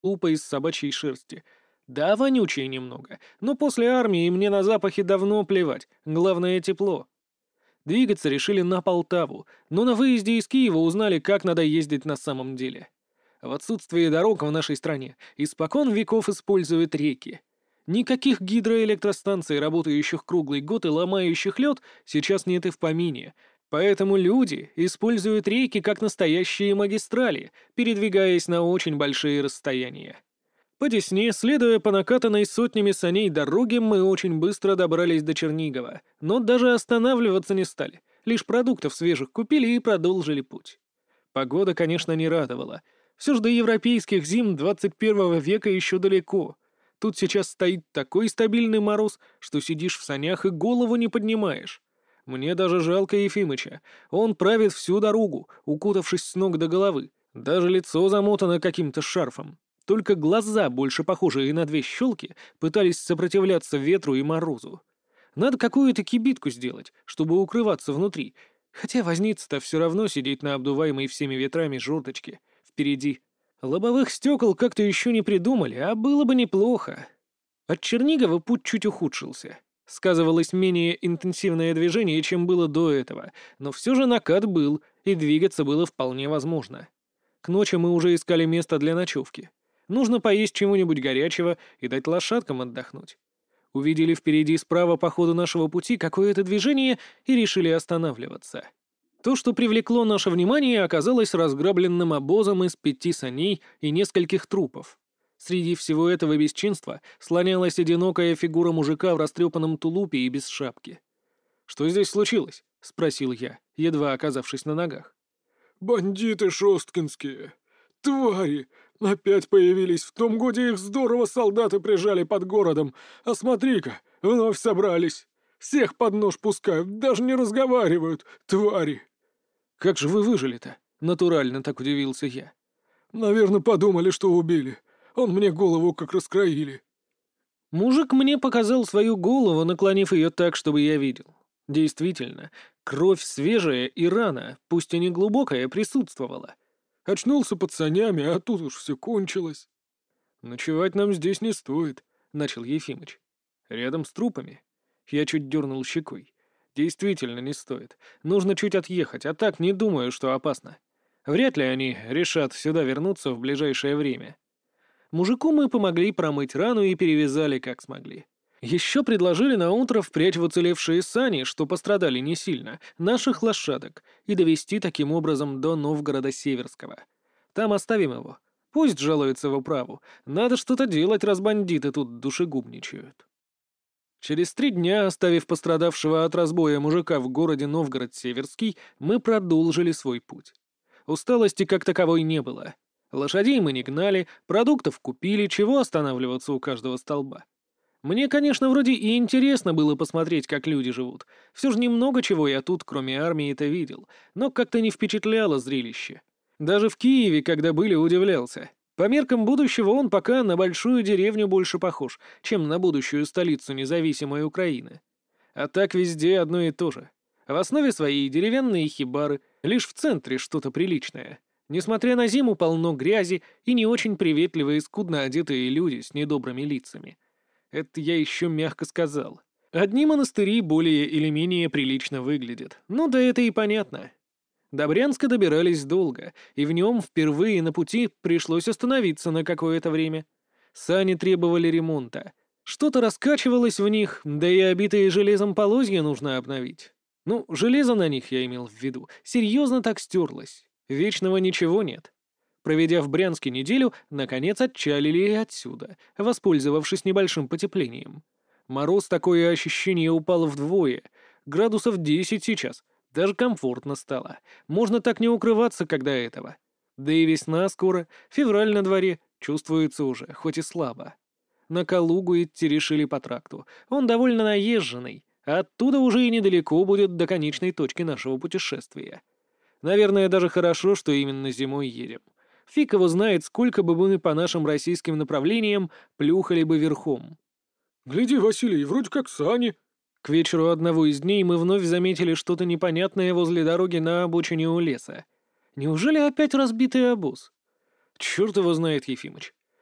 тулупа из собачьей шерсти. Да, вонючее немного, но после армии мне на запахи давно плевать, главное тепло. Двигаться решили на Полтаву, но на выезде из Киева узнали, как надо ездить на самом деле. В отсутствие дорог в нашей стране испокон веков используют реки. Никаких гидроэлектростанций, работающих круглый год и ломающих лед, сейчас нет и в помине. Поэтому люди используют реки как настоящие магистрали, передвигаясь на очень большие расстояния. По Десне, следуя по накатанной сотнями саней дороге, мы очень быстро добрались до Чернигова, но даже останавливаться не стали, лишь продуктов свежих купили и продолжили путь. Погода, конечно, не радовала. Все же до европейских зим 21 века еще далеко. Тут сейчас стоит такой стабильный мороз, что сидишь в санях и голову не поднимаешь. Мне даже жалко Ефимыча. Он правит всю дорогу, укутавшись с ног до головы. Даже лицо замотано каким-то шарфом. Только глаза, больше похожие на две щелки, пытались сопротивляться ветру и морозу. Надо какую-то кибитку сделать, чтобы укрываться внутри. Хотя возница-то все равно сидеть на обдуваемой всеми ветрами жердочке. Впереди. Лобовых стекол как-то еще не придумали, а было бы неплохо. От Чернигова путь чуть ухудшился. Сказывалось менее интенсивное движение, чем было до этого, но все же накат был, и двигаться было вполне возможно. К ночи мы уже искали место для ночевки. Нужно поесть чего-нибудь горячего и дать лошадкам отдохнуть. Увидели впереди справа по ходу нашего пути какое-то движение и решили останавливаться. То, что привлекло наше внимание, оказалось разграбленным обозом из 5 саней и нескольких трупов. Среди всего этого бесчинства слонялась одинокая фигура мужика в растрепанном тулупе и без шапки. «Что здесь случилось?» — спросил я, едва оказавшись на ногах. «Бандиты шосткинские! Твари! Опять появились! В том годе их здорово солдаты прижали под городом, а смотри-ка, вновь собрались! Всех под нож пускают, даже не разговаривают! Твари!» «Как же вы выжили-то?» — натурально так удивился я. «Наверное, подумали, что убили. Он мне голову как раскроили». Мужик мне показал свою голову, наклонив ее так, чтобы я видел. Действительно, кровь свежая и рана, пусть и не глубокая, присутствовала. Очнулся под санями, а тут уж все кончилось. «Ночевать нам здесь не стоит», — начал Ефимыч. «Рядом с трупами». Я чуть дернул щекой. «Действительно не стоит. Нужно чуть отъехать, а так не думаю, что опасно. Вряд ли они решат сюда вернуться в ближайшее время». Мужику мы помогли промыть рану и перевязали, как смогли. Еще предложили на утро впрячь в уцелевшие сани, что пострадали не сильно, наших лошадок, и довести таким образом до Новгорода-Северского. Там оставим его. Пусть жалуется в управу. Надо что-то делать, раз бандиты тут душегубничают. Через 3 дня, оставив пострадавшего от разбоя мужика в городе Новгород-Северский, мы продолжили свой путь. Усталости как таковой не было. Лошадей мы не гнали, продуктов купили, чего останавливаться у каждого столба. Мне, конечно, вроде и интересно было посмотреть, как люди живут. Все же немного чего я тут, кроме армии-то, видел, но как-то не впечатляло зрелище. Даже в Киеве, когда были, удивлялся. По меркам будущего он пока на большую деревню больше похож, чем на будущую столицу независимой Украины. А так везде одно и то же. В основе своей деревянные хибары, лишь в центре что-то приличное. Несмотря на зиму, полно грязи и не очень приветливые и скудно одетые люди с недобрыми лицами. Это я еще мягко сказал. Одни монастыри более или менее прилично выглядят. Ну да это и понятно. До Брянска добирались долго, и в нем впервые на пути пришлось остановиться на какое-то время. Сани требовали ремонта. Что-то раскачивалось в них, да и обитые железом полозья нужно обновить. Ну, железо на них я имел в виду. Серьезно так стерлось. Вечного ничего нет. Проведя в Брянске неделю, наконец отчалили и отсюда, воспользовавшись небольшим потеплением. Мороз, такое ощущение, упал вдвое. Градусов 10 сейчас. Даже комфортно стало. Можно так не укрываться, когда этого. Да и весна скоро, февраль на дворе, чувствуется уже, хоть и слабо. На Калугу идти решили по тракту. Он довольно наезженный, а оттуда уже и недалеко будет до конечной точки нашего путешествия. Наверное, даже хорошо, что именно зимой едем. Фиг его знает, сколько бы мы по нашим российским направлениям плюхали бы верхом. «Гляди, Василий, вроде как сани». К вечеру одного из дней мы вновь заметили что-то непонятное возле дороги на обочине у леса. Неужели опять разбитый обоз? Черт его знает, Ефимыч.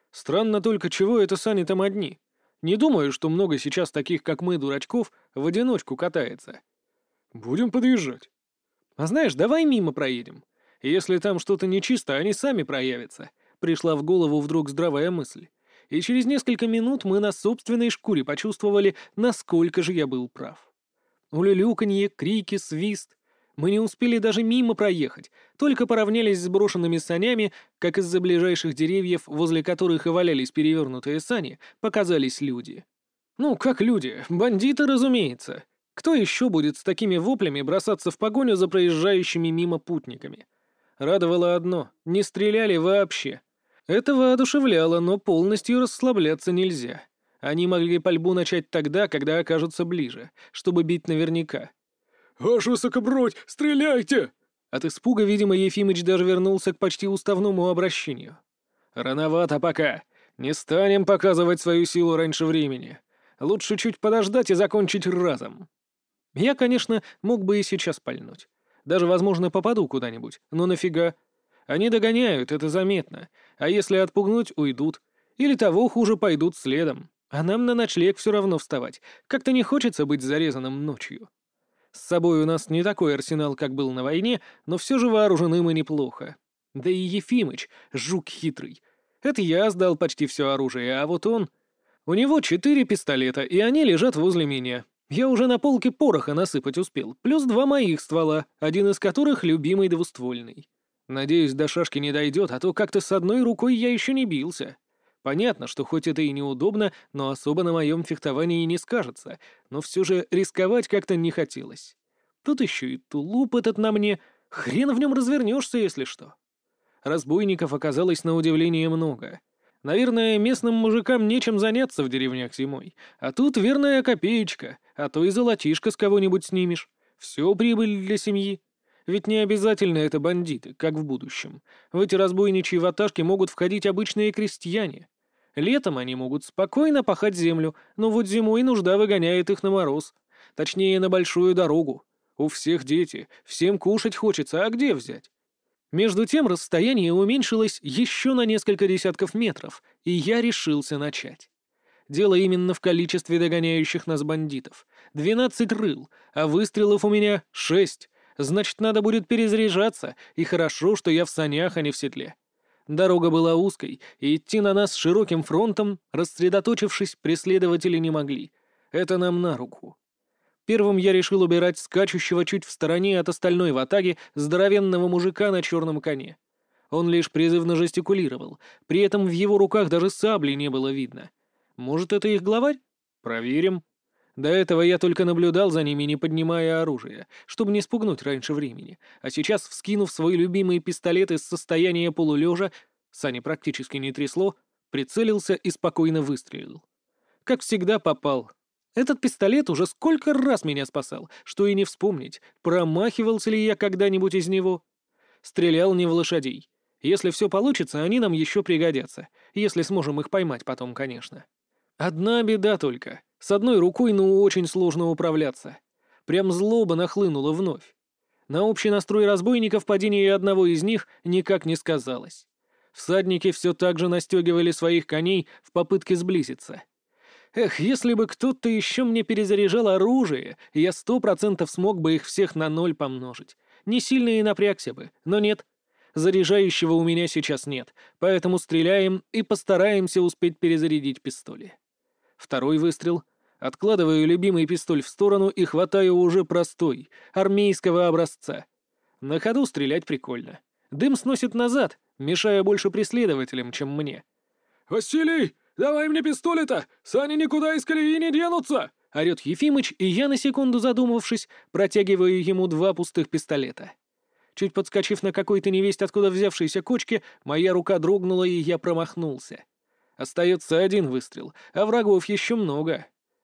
Странно только, чего это сани там одни. Не думаю, что много сейчас таких, как мы, дурачков, в одиночку катается. Будем подъезжать. А знаешь, давай мимо проедем. Если там что-то нечисто, они сами проявятся. Пришла в голову вдруг здравая мысль. И через несколько минут мы на собственной шкуре почувствовали, насколько же я был прав. Улюлюканье, крики, свист. Мы не успели даже мимо проехать, только поравнялись с брошенными санями, как из-за ближайших деревьев, возле которых и валялись перевернутые сани, показались люди. Ну, как люди, бандиты, разумеется. Кто еще будет с такими воплями бросаться в погоню за проезжающими мимо путниками? Радовало одно — не стреляли вообще. Это воодушевляло, но полностью расслабляться нельзя. Они могли пальбу начать тогда, когда окажутся ближе, чтобы бить наверняка. «Ваше высокобродь, стреляйте!» От испуга, видимо, Ефимыч даже вернулся к почти уставному обращению. «Рановато пока. Не станем показывать свою силу раньше времени. Лучше чуть подождать и закончить разом». Я, конечно, мог бы и сейчас пальнуть. Даже, возможно, попаду куда-нибудь, но нафига? Они догоняют, это заметно. А если отпугнуть, уйдут. Или того хуже, пойдут следом. А нам на ночлег все равно вставать. Как-то не хочется быть зарезанным ночью. С собой у нас не такой арсенал, как был на войне, но все же вооружены мы неплохо. Да и Ефимыч, жук хитрый. Это я сдал почти все оружие, а вот он... У него 4 пистолета, и они лежат возле меня. Я уже на полке пороха насыпать успел, плюс 2 моих ствола, один из которых любимый двуствольный. Надеюсь, до шашки не дойдет, а то как-то с одной рукой я еще не бился. Понятно, что хоть это и неудобно, но особо на моем фехтовании не скажется, но все же рисковать как-то не хотелось. Тут еще и тулуп этот на мне, хрен в нем развернешься, если что. Разбойников оказалось на удивление много. Наверное, местным мужикам нечем заняться в деревнях зимой, а тут верная копеечка, а то и золотишко с кого-нибудь снимешь. Все прибыль для семьи. Ведь не обязательно это бандиты, как в будущем. В эти разбойничьи ваташки могут входить обычные крестьяне. Летом они могут спокойно пахать землю, но вот зимой нужда выгоняет их на мороз. Точнее, на большую дорогу. У всех дети, всем кушать хочется, а где взять? Между тем расстояние уменьшилось еще на несколько десятков метров, и я решился начать. Дело именно в количестве догоняющих нас бандитов. 12 рыл, а выстрелов у меня 6. Значит, надо будет перезаряжаться, и хорошо, что я в санях, а не в седле. Дорога была узкой, и идти на нас широким фронтом, рассредоточившись, преследователи не могли. Это нам на руку. Первым я решил убирать скачущего чуть в стороне от остальной ватаги здоровенного мужика на черном коне. Он лишь призывно жестикулировал, при этом в его руках даже сабли не было видно. Может, это их главарь? Проверим. До этого я только наблюдал за ними, не поднимая оружие, чтобы не спугнуть раньше времени, а сейчас, вскинув свой любимый пистолет из состояния полулежа, сани практически не трясло, прицелился и спокойно выстрелил. Как всегда, попал. Этот пистолет уже сколько раз меня спасал, что и не вспомнить, промахивался ли я когда-нибудь из него. Стрелял не в лошадей. Если все получится, они нам еще пригодятся, если сможем их поймать потом, конечно. Одна беда только. С одной рукой, ну, очень сложно управляться. Прям злоба нахлынула вновь. На общий настрой разбойников падение одного из них никак не сказалось. Всадники все так же настегивали своих коней в попытке сблизиться. Эх, если бы кто-то еще мне перезаряжал оружие, я 100% смог бы их всех на 0 помножить. Не сильно и напрягся бы, но нет. Заряжающего у меня сейчас нет, поэтому стреляем и постараемся успеть перезарядить пистоли. Второй выстрел. Откладываю любимый пистоль в сторону и хватаю уже простой, армейского образца. На ходу стрелять прикольно. Дым сносит назад, мешая больше преследователям, чем мне. «Василий, давай мне пистолета! Сани никуда из колеи не денутся!» — орёт Ефимыч, и я, на секунду задумавшись, протягиваю ему 2 пустых пистолета. Чуть подскочив на какой-то невесть откуда взявшейся кочке, моя рука дрогнула, и я промахнулся. Остается 1 выстрел, а врагов еще много.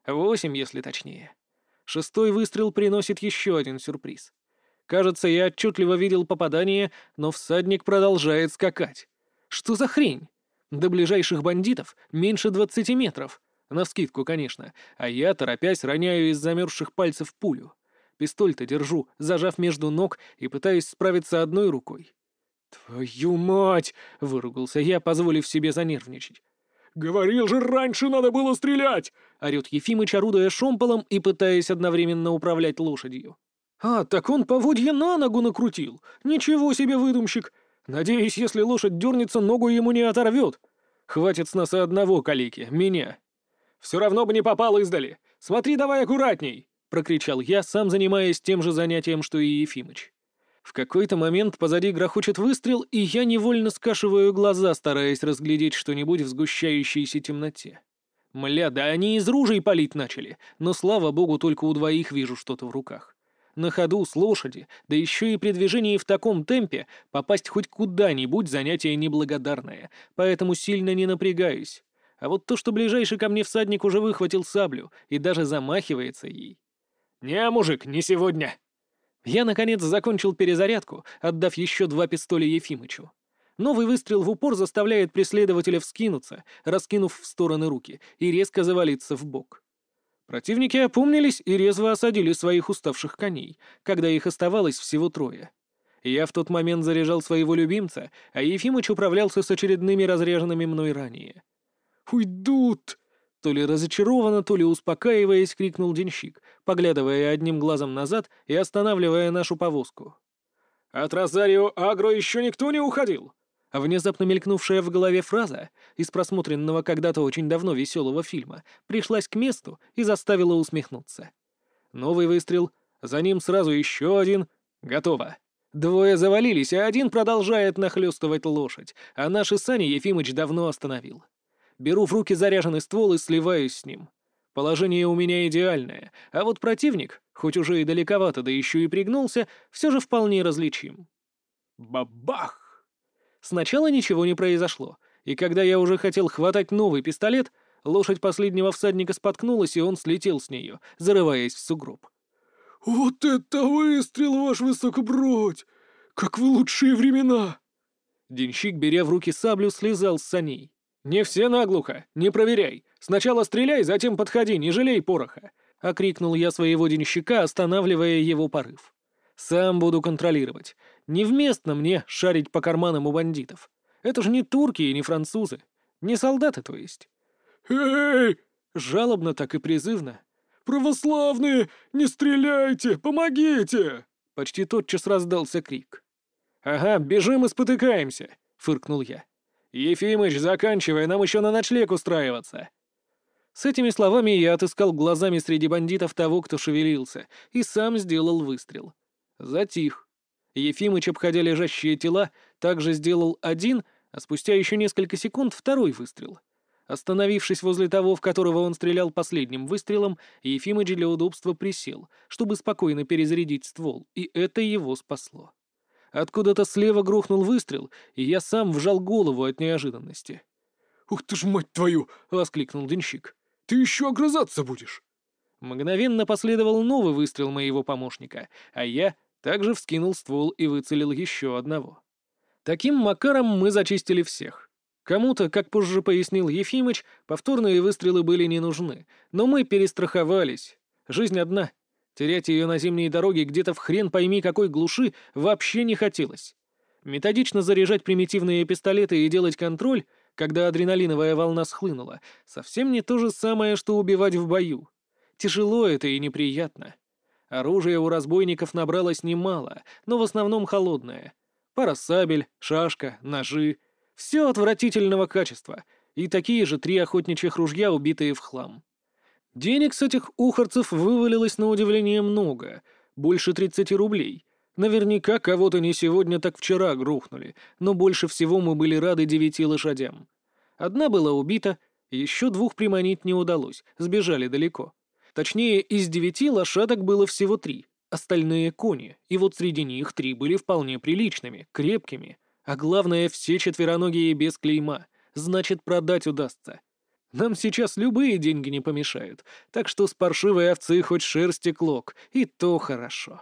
8, если точнее. 6-й выстрел приносит еще 1 сюрприз. Кажется, я отчетливо видел попадание, но всадник продолжает скакать. Что за хрень? До ближайших бандитов меньше 20 метров. Навскидку, конечно. А я, торопясь, роняю из замерзших пальцев пулю. Пистоль-то держу, зажав между ног, и пытаюсь справиться одной рукой. «Твою мать!» — выругался я, позволив себе занервничать. Говорил же, раньше надо было стрелять!» — орёт Ефимыч, орудуя шомполом и пытаясь одновременно управлять лошадью. «А, так он поводья на ногу накрутил! Ничего себе выдумщик! Надеюсь, если лошадь дернется, ногу ему не оторвет. Хватит с нас и одного калеки, меня!» «Все равно бы не попал издали! Смотри давай аккуратней!» — прокричал я, сам занимаясь тем же занятием, что и Ефимыч. В какой-то момент позади грохочет выстрел, и я невольно скашиваю глаза, стараясь разглядеть что-нибудь в сгущающейся темноте. Мля, да они из ружей палить начали, но, слава богу, только у двоих вижу что-то в руках. На ходу, с лошади, да еще и при движении в таком темпе, попасть хоть куда-нибудь занятие неблагодарное, поэтому сильно не напрягаюсь. А вот то, что ближайший ко мне всадник уже выхватил саблю и даже замахивается ей. «Не, мужик, не сегодня!» Я, наконец, закончил перезарядку, отдав еще 2 пистоля Ефимычу. Новый выстрел в упор заставляет преследователя вскинуться, раскинув в стороны руки, и резко завалиться в бок. Противники опомнились и резво осадили своих уставших коней, когда их оставалось всего 3. Я в тот момент заряжал своего любимца, а Ефимыч управлялся с очередными разряженными мной ранее. «Уйдут!» То ли разочарованно, то ли успокаиваясь, крикнул денщик, поглядывая одним глазом назад и останавливая нашу повозку. «От Розарио Агро еще никто не уходил!» А внезапно мелькнувшая в голове фраза из просмотренного когда-то очень давно веселого фильма пришлась к месту и заставила усмехнуться. Новый выстрел, за ним сразу еще один. Готово. 2 завалились, а один продолжает нахлёстывать лошадь, а наши сани Ефимыч давно остановил. Беру в руки заряженный ствол и сливаюсь с ним. Положение у меня идеальное, а вот противник, хоть уже и далековато, да еще и пригнулся, все же вполне различим. Бабах! Сначала ничего не произошло, и когда я уже хотел хватать новый пистолет, лошадь последнего всадника споткнулась, и он слетел с нее, зарываясь в сугроб. «Вот это выстрел, ваш высокобродь! Как в лучшие времена!» Денщик, беря в руки саблю, слезал с саней. «Не все наглухо, не проверяй. Сначала стреляй, затем подходи, не жалей пороха!» — окрикнул я своего денщика, останавливая его порыв. «Сам буду контролировать. Невместно мне шарить по карманам у бандитов. Это же не турки и не французы. Не солдаты, то есть». «Эй! Жалобно так и призывно. Православные! Не стреляйте! Помогите!» Почти тотчас раздался крик. «Ага, бежим и спотыкаемся!» — фыркнул я. «Ефимыч, заканчивай, нам еще на ночлег устраиваться!» С этими словами я отыскал глазами среди бандитов того, кто шевелился, и сам сделал выстрел. Затих. Ефимыч, обходя лежащие тела, также сделал один, а спустя еще несколько секунд второй выстрел. Остановившись возле того, в которого он стрелял последним выстрелом, Ефимыч для удобства присел, чтобы спокойно перезарядить ствол, и это его спасло. Откуда-то слева грохнул выстрел, и я сам вжал голову от неожиданности. «Ух ты ж, мать твою!» — воскликнул денщик. «Ты еще огрызаться будешь!» Мгновенно последовал новый выстрел моего помощника, а я также вскинул ствол и выцелил еще одного. Таким макаром мы зачистили всех. Кому-то, как позже пояснил Ефимыч, повторные выстрелы были не нужны, но мы перестраховались. Жизнь одна. Терять ее на зимней дороге где-то в хрен пойми какой глуши вообще не хотелось. Методично заряжать примитивные пистолеты и делать контроль, когда адреналиновая волна схлынула, совсем не то же самое, что убивать в бою. Тяжело это и неприятно. Оружия у разбойников набралось немало, но в основном холодное. Пара сабель, шашка, ножи. Все отвратительного качества. И такие же 3 охотничьих ружья, убитые в хлам. Денег с этих ухарцев вывалилось на удивление много. Больше 30 рублей. Наверняка кого-то не сегодня, так вчера грохнули. Но больше всего мы были рады 9 лошадям. Одна была убита, еще 2 приманить не удалось. Сбежали далеко. Точнее, из 9 лошадок было всего 3. Остальные кони, и вот среди них 3 были вполне приличными, крепкими. А главное, все четвероногие без клейма. Значит, продать удастся. Нам сейчас любые деньги не помешают, так что с паршивой овцы хоть шерсти клок, и то хорошо.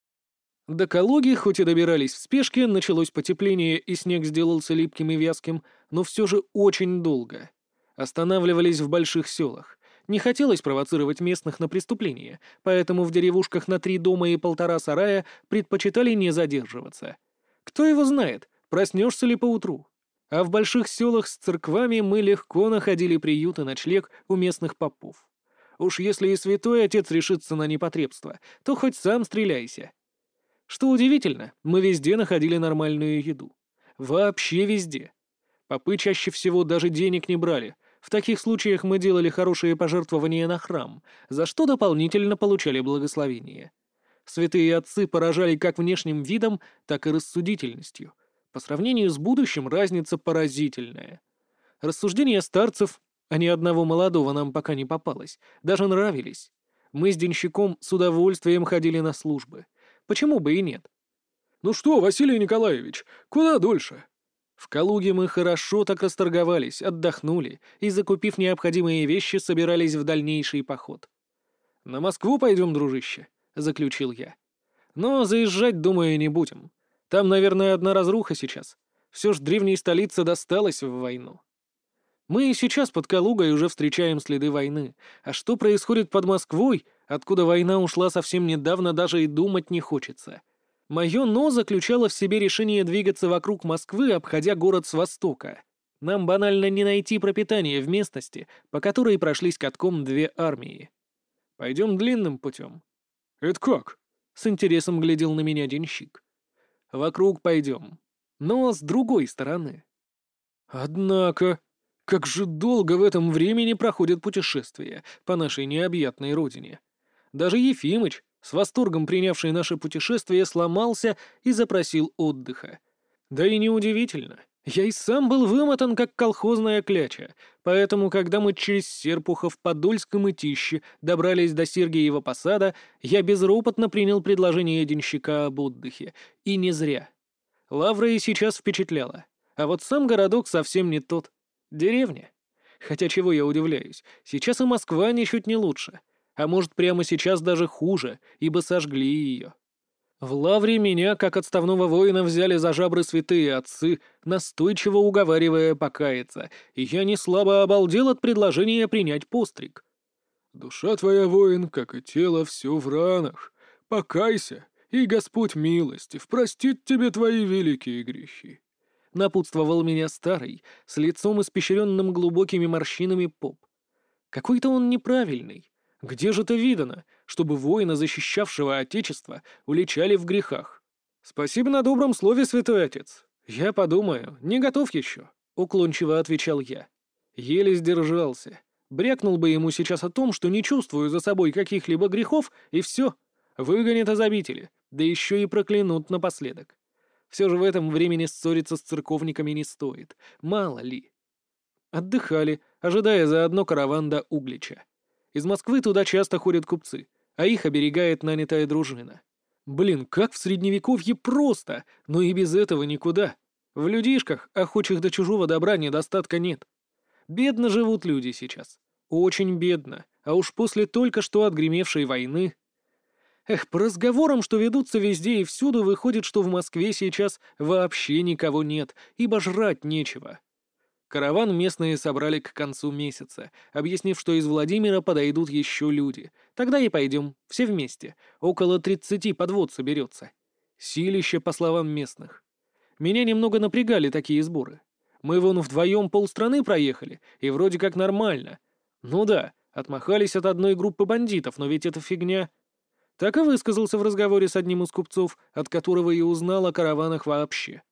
До Калуги, хоть и добирались в спешке, началось потепление, и снег сделался липким и вязким, но все же очень долго. Останавливались в больших селах. Не хотелось провоцировать местных на преступление, поэтому в деревушках на 3 дома и 1,5 сарая предпочитали не задерживаться. Кто его знает, проснешься ли поутру? А в больших селах с церквами мы легко находили приют и ночлег у местных попов. Уж если и святой отец решится на непотребство, то хоть сам стреляйся. Что удивительно, мы везде находили нормальную еду. Вообще везде. Попы чаще всего даже денег не брали. В таких случаях мы делали хорошие пожертвования на храм, за что дополнительно получали благословение. Святые отцы поражали как внешним видом, так и рассудительностью. По сравнению с будущим разница поразительная. Рассуждения старцев, а ни одного молодого нам пока не попалось, даже нравились. Мы с денщиком с удовольствием ходили на службы. Почему бы и нет? «Ну что, Василий Николаевич, куда дольше?» В Калуге мы хорошо так расторговались, отдохнули и, закупив необходимые вещи, собирались в дальнейший поход. «На Москву пойдем, дружище», — заключил я. «Но заезжать, думаю, не будем. Там, наверное, одна разруха сейчас. Все ж древней столице досталось в войну». Мы и сейчас под Калугой уже встречаем следы войны. А что происходит под Москвой, откуда война ушла совсем недавно, даже и думать не хочется. Мое «но» заключало в себе решение двигаться вокруг Москвы, обходя город с востока. Нам банально не найти пропитание в местности, по которой прошлись катком две армии. Пойдем длинным путем. «Это как?» — с интересом глядел на меня денщик. Вокруг пойдем, но с другой стороны. Однако, как же долго в этом времени проходят путешествия по нашей необъятной родине. Даже Ефимыч, с восторгом принявший наше путешествие, сломался и запросил отдыха. Да и неудивительно. Я и сам был вымотан, как колхозная кляча, поэтому, когда мы через Серпухов, Подольск и Мытищи добрались до Сергиева Посада, я безропотно принял предложение денщика об отдыхе. И не зря. Лавра и сейчас впечатляла. А вот сам городок совсем не тот. Деревня. Хотя чего я удивляюсь, сейчас и Москва ничуть не лучше. А может, прямо сейчас даже хуже, ибо сожгли ее. В Лавре меня, как отставного воина, взяли за жабры святые отцы, настойчиво уговаривая покаяться, и я не слабо обалдел от предложения принять постриг. «Душа твоя, воин, как и тело, все в ранах. Покайся, и Господь милостив простит тебе твои великие грехи». Напутствовал меня старый, с лицом испещренным глубокими морщинами поп. Какой-то он неправильный. Где же это видано, чтобы воина, защищавшего Отечество, уличали в грехах? Спасибо на добром слове, святой отец. Я подумаю, не готов еще, — уклончиво отвечал я. Еле сдержался. Брякнул бы ему сейчас о том, что не чувствую за собой каких-либо грехов, и все. Выгонят из обители, да еще и проклянут напоследок. Все же в этом времени ссориться с церковниками не стоит. Мало ли. Отдыхали, ожидая заодно караван до Углича. Из Москвы туда часто ходят купцы, а их оберегает нанятая дружина. Блин, как в Средневековье просто, но и без этого никуда. В людишках, охочих до чужого добра, недостатка нет. Бедно живут люди сейчас. Очень бедно. А уж после только что отгремевшей войны. Эх, по разговорам, что ведутся везде и всюду, выходит, что в Москве сейчас вообще никого нет, ибо жрать нечего. Караван местные собрали к концу месяца, объяснив, что из Владимира подойдут еще люди. Тогда и пойдем, все вместе. Около 30 подвод соберется. Силище, по словам местных. Меня немного напрягали такие сборы. Мы вон вдвоем полстраны проехали, и вроде как нормально. Ну да, отмахались от одной группы бандитов, но ведь это фигня. Так и высказался в разговоре с одним из купцов, от которого и узнал о караванах вообще.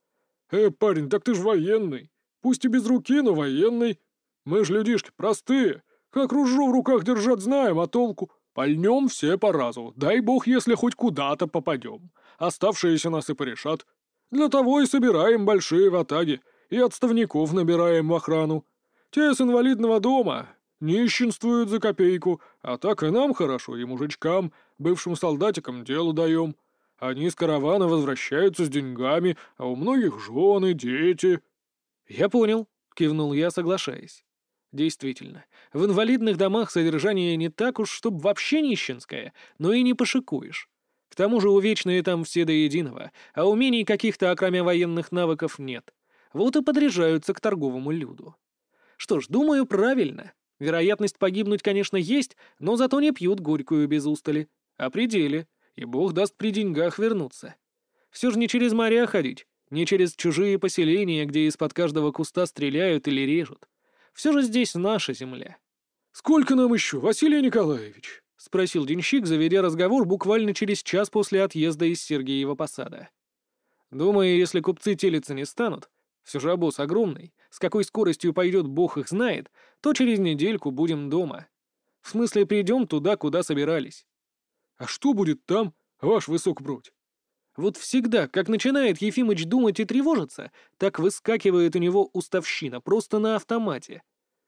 Парень, так ты ж военный. Пусть и без руки, но военный. Мы ж людишки простые. Как ружье в руках держать знаем, а толку? Пальнем все по разу. Дай бог, если хоть куда-то попадем. Оставшиеся нас и порешат. Для того и собираем большие ватаги. И отставников набираем в охрану. Те с инвалидного дома нищенствуют за копейку, а так и нам хорошо, и мужичкам, бывшим солдатикам дело даем. Они с каравана возвращаются с деньгами, а у многих жены, дети. «Я понял», — кивнул я, соглашаясь. Действительно, в инвалидных домах содержание не так уж, чтоб вообще нищенское, но и не пошикуешь. К тому же увечные там все до единого, а умений каких-то, окромя военных навыков, нет. Вот и подряжаются к торговому люду. Что ж, думаю, правильно. Вероятность погибнуть, конечно, есть, но зато не пьют горькую без устали. А при деле, и бог даст при деньгах вернуться. Все же не через моря ходить, Не через чужие поселения, где из-под каждого куста стреляют или режут. Все же здесь наша земля. «Сколько нам еще, Василий Николаевич?» — спросил денщик, заведя разговор буквально через час после отъезда из Сергеева Посада. «Думаю, если купцы телиться не станут, все же обоз огромный, с какой скоростью пойдет бог их знает, то через недельку будем дома. В смысле, придем туда, куда собирались». «А что будет там, ваш высокбродь?» Вот всегда, как начинает Ефимыч думать и тревожиться, так выскакивает у него уставщина, просто на автомате.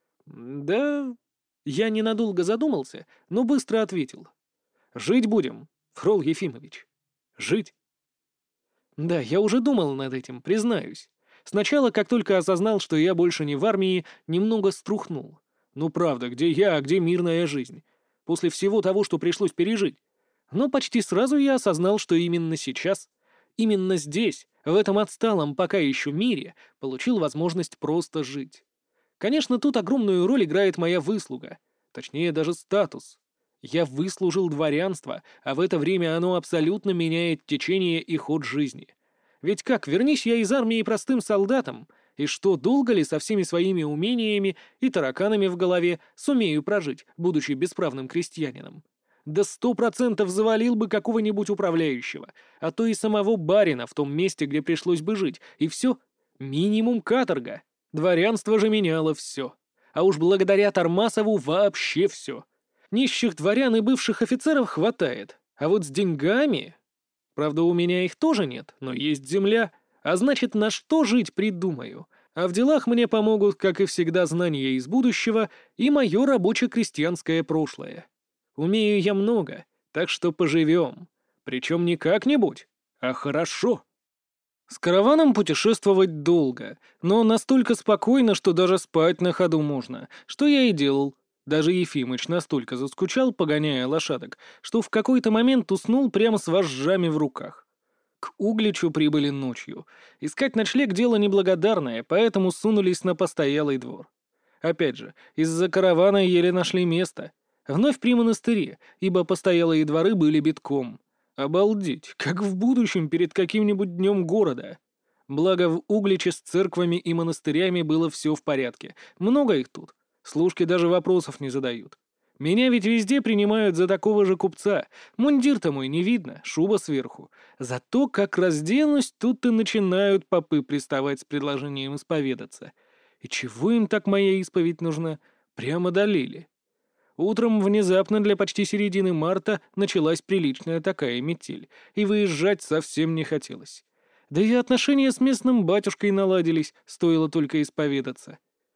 «Да...» Я ненадолго задумался, но быстро ответил. «Жить будем, Фрол Ефимович. Жить». Да, я уже думал над этим, признаюсь. Сначала, как только осознал, что я больше не в армии, немного струхнул. Ну правда, где я, а где мирная жизнь? После всего того, что пришлось пережить. Но почти сразу я осознал, что именно сейчас, именно здесь, в этом отсталом пока еще мире, получил возможность просто жить. Конечно, тут огромную роль играет моя выслуга, точнее даже статус. Я выслужил дворянство, а в это время оно абсолютно меняет течение и ход жизни. Ведь как, вернись я из армии простым солдатом, и что, долго ли со всеми своими умениями и тараканами в голове сумею прожить, будучи бесправным крестьянином? Да 100% завалил бы какого-нибудь управляющего, а то и самого барина в том месте, где пришлось бы жить, и все, минимум каторга. Дворянство же меняло все. А уж благодаря Тормасову вообще все. Нищих дворян и бывших офицеров хватает, а вот с деньгами... Правда, у меня их тоже нет, но есть земля, а значит, на что жить придумаю. А в делах мне помогут, как и всегда, знания из будущего и мое рабоче-крестьянское прошлое. Умею я много, так что поживем. Причем не как-нибудь, а хорошо. С караваном путешествовать долго, но настолько спокойно, что даже спать на ходу можно, что я и делал. Даже Ефимыч настолько заскучал, погоняя лошадок, что в какой-то момент уснул прямо с вожжами в руках. К Угличу прибыли ночью. Искать ночлег — дело неблагодарное, поэтому сунулись на постоялый двор. Опять же, из-за каравана еле нашли место. Вновь при монастыре, ибо постоялые дворы были битком. Обалдеть, как в будущем перед каким-нибудь днем города. Благо в Угличе с церквами и монастырями было все в порядке. Много их тут. Служки даже вопросов не задают. Меня ведь везде принимают за такого же купца. Мундир-то мой не видно, шуба сверху. Зато как разденусь, тут и начинают попы приставать с предложением исповедаться. И чего им так моя исповедь нужна? Прямо долили. Утром внезапно для почти середины марта началась приличная такая метель, и выезжать совсем не хотелось. Да и отношения с местным батюшкой наладились, стоило только исповедаться.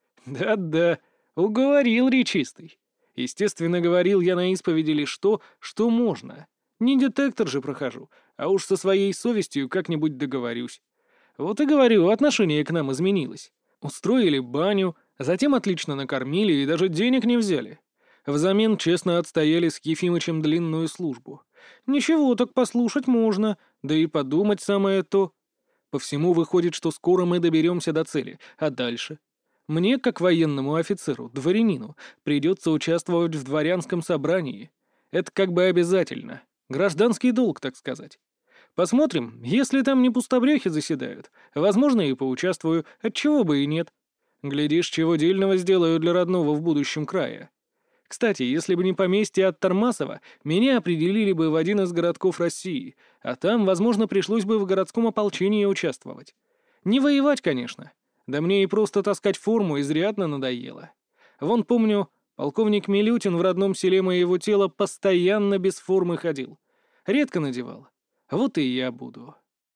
Да-да, уговорил речистый. Естественно, говорил я на исповеди лишь то, что можно. Не детектор же прохожу, а уж со своей совестью как-нибудь договорюсь. Вот и говорю, отношение к нам изменилось. Устроили баню, затем отлично накормили и даже денег не взяли. Взамен честно отстояли с Ефимычем длинную службу. Ничего, так послушать можно, да и подумать самое то. По всему выходит, что скоро мы доберемся до цели, а дальше? Мне, как военному офицеру, дворянину, придется участвовать в дворянском собрании. Это как бы обязательно. Гражданский долг, так сказать. Посмотрим, если там не пустобрехи заседают. Возможно, и поучаствую, отчего бы и нет. Глядишь, чего дельного сделаю для родного в будущем края. Кстати, если бы не поместье от Тормасова, меня определили бы в один из городков России, а там, возможно, пришлось бы в городском ополчении участвовать. Не воевать, конечно. Да мне и просто таскать форму изрядно надоело. Вон, помню, полковник Милютин в родном селе моего тела постоянно без формы ходил. Редко надевал. Вот и я буду.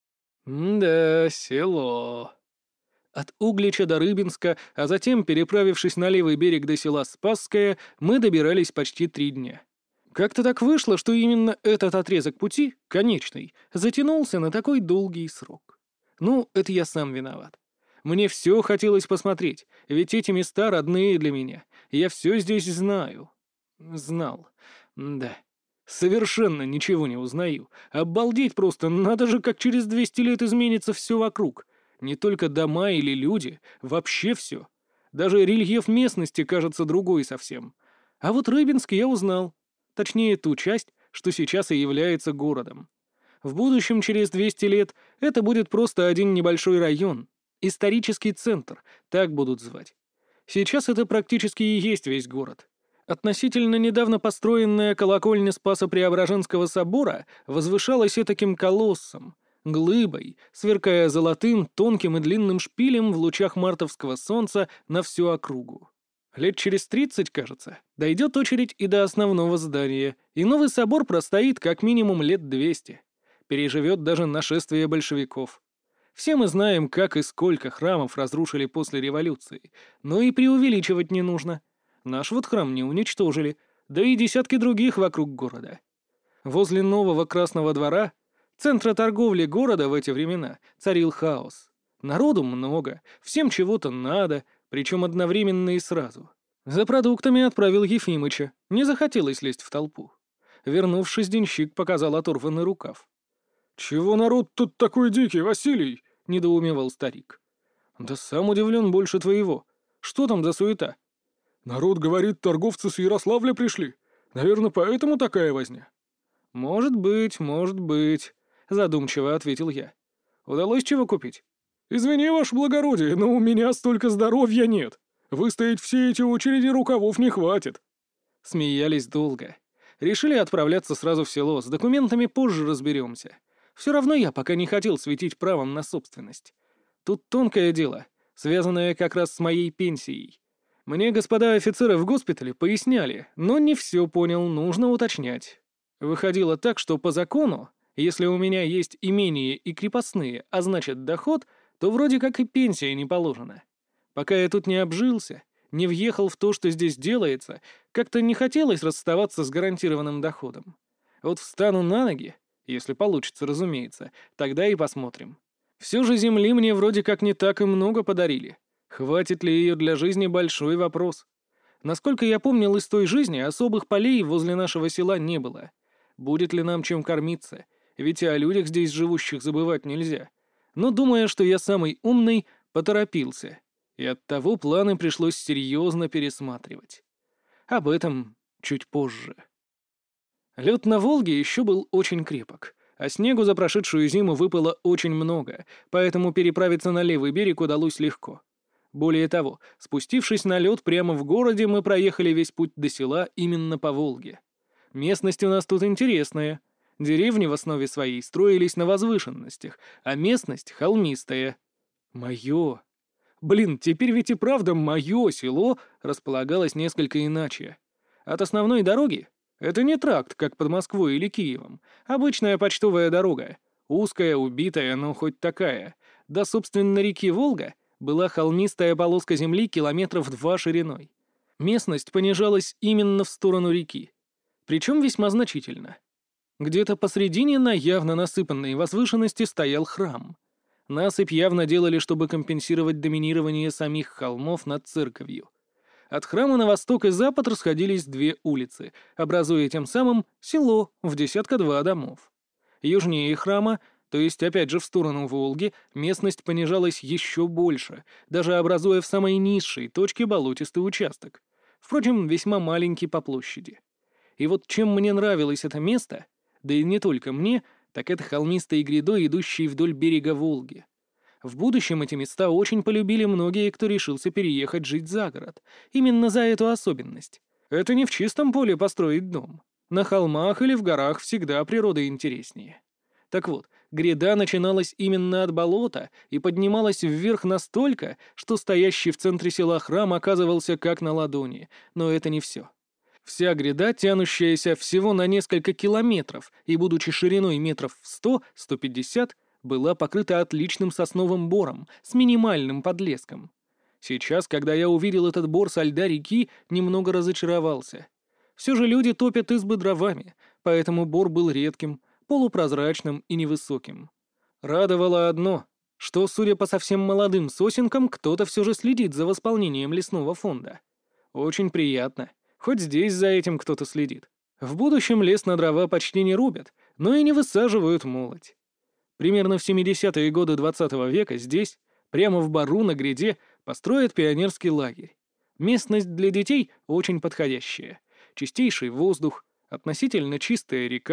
Да, село. От Углича до Рыбинска, а затем, переправившись на левый берег до села Спасское, мы добирались почти 3 дня. Как-то так вышло, что именно этот отрезок пути, конечный, затянулся на такой долгий срок. Ну, это я сам виноват. Мне все хотелось посмотреть, ведь эти места родные для меня. Я все здесь знаю. Знал. Да. Совершенно ничего не узнаю. Обалдеть просто, надо же, как через 200 лет изменится все вокруг. Не только дома или люди, вообще все. Даже рельеф местности кажется другой совсем. А вот Рыбинск я узнал. Точнее, ту часть, что сейчас и является городом. В будущем, через 200 лет, это будет просто один небольшой район. Исторический центр, так будут звать. Сейчас это практически и есть весь город. Относительно недавно построенная колокольня Спасо-Преображенского собора возвышалась этаким колоссом, глыбой, сверкая золотым, тонким и длинным шпилем в лучах мартовского солнца на всю округу. Лет через 30, кажется, дойдет очередь и до основного здания, и новый собор простоит как минимум лет 200. Переживет даже нашествие большевиков. Все мы знаем, как и сколько храмов разрушили после революции, но и преувеличивать не нужно. Наш вот храм не уничтожили, да и десятки других вокруг города. Возле нового Красного двора, центра торговли города в эти времена, царил хаос. Народу много, всем чего-то надо, причем одновременно и сразу. За продуктами отправил Ефимыча, не захотелось лезть в толпу. Вернувшись, денщик показал оторванный рукав. «Чего народ тут такой дикий, Василий?» — недоумевал старик. «Да сам удивлен больше твоего. Что там за суета?» «Народ говорит, торговцы с Ярославля пришли. Наверное, поэтому такая возня». Может быть», — задумчиво ответил я. «Удалось чего купить?» «Извини, ваше благородие, но у меня столько здоровья нет. Выстоять все эти очереди рукавов не хватит». Смеялись долго. Решили отправляться сразу в село, с документами позже разберемся. Все равно я пока не хотел светить правом на собственность. Тут тонкое дело, связанное как раз с моей пенсией. Мне господа офицеры в госпитале поясняли, но не все понял, нужно уточнять. Выходило так, что по закону, если у меня есть имение и крепостные, а значит доход, то вроде как и пенсия не положена. Пока я тут не обжился, не въехал в то, что здесь делается, как-то не хотелось расставаться с гарантированным доходом. Вот встану на ноги, если получится, разумеется, тогда и посмотрим. Все же земли мне вроде как не так и много подарили. Хватит ли ее для жизни — большой вопрос. Насколько я помнил из той жизни, особых полей возле нашего села не было. Будет ли нам чем кормиться? Ведь и о людях здесь живущих забывать нельзя. Но, думая, что я самый умный, поторопился. И оттого планы пришлось серьезно пересматривать. Об этом чуть позже. Лед на Волге еще был очень крепок, а снегу за прошедшую зиму выпало очень много, поэтому переправиться на левый берег удалось легко. Более того, спустившись на лед прямо в городе, мы проехали весь путь до села именно по Волге. Местность у нас тут интересная. Деревни в основе своей строились на возвышенностях, а местность холмистая. Мое. Блин, теперь ведь и правда мое село располагалось несколько иначе. От основной дороги — это не тракт, как под Москвой или Киевом. Обычная почтовая дорога. Узкая, убитая, но хоть такая. До, собственно, реки Волга была холмистая полоска земли километров 2 шириной. Местность понижалась именно в сторону реки. Причем весьма значительно. Где-то посредине на явно насыпанной возвышенности стоял храм. Насыпь явно делали, чтобы компенсировать доминирование самих холмов над церковью. От храма на восток и запад расходились 2 улицы, образуя тем самым село в 10-2 домов. Южнее храма, то есть опять же в сторону Волги, местность понижалась еще больше, даже образуя в самой низшей точке болотистый участок. Впрочем, весьма маленький по площади. И вот чем мне нравилось это место, да и не только мне, так это холмистой грядой, идущей вдоль берега Волги. В будущем эти места очень полюбили многие, кто решился переехать жить за город. Именно за эту особенность. Это не в чистом поле построить дом. На холмах или в горах всегда природа интереснее. Так вот, гряда начиналась именно от болота и поднималась вверх настолько, что стоящий в центре села храм оказывался как на ладони. Но это не все. Вся гряда, тянущаяся всего на несколько километров и будучи шириной метров в 100-150, была покрыта отличным сосновым бором с минимальным подлеском. Сейчас, когда я увидел этот бор со льда реки, немного разочаровался. Все же люди топят избы дровами, поэтому бор был редким, полупрозрачным и невысоким. Радовало одно, что, судя по совсем молодым сосенкам, кто-то все же следит за восполнением лесного фонда. Очень приятно. Хоть здесь за этим кто-то следит. В будущем лес на дрова почти не рубят, но и не высаживают молоть. Примерно в 70-е годы 20 века здесь, прямо в бару на гряде, построят пионерский лагерь. Местность для детей очень подходящая. Чистейший воздух, относительно чистая река,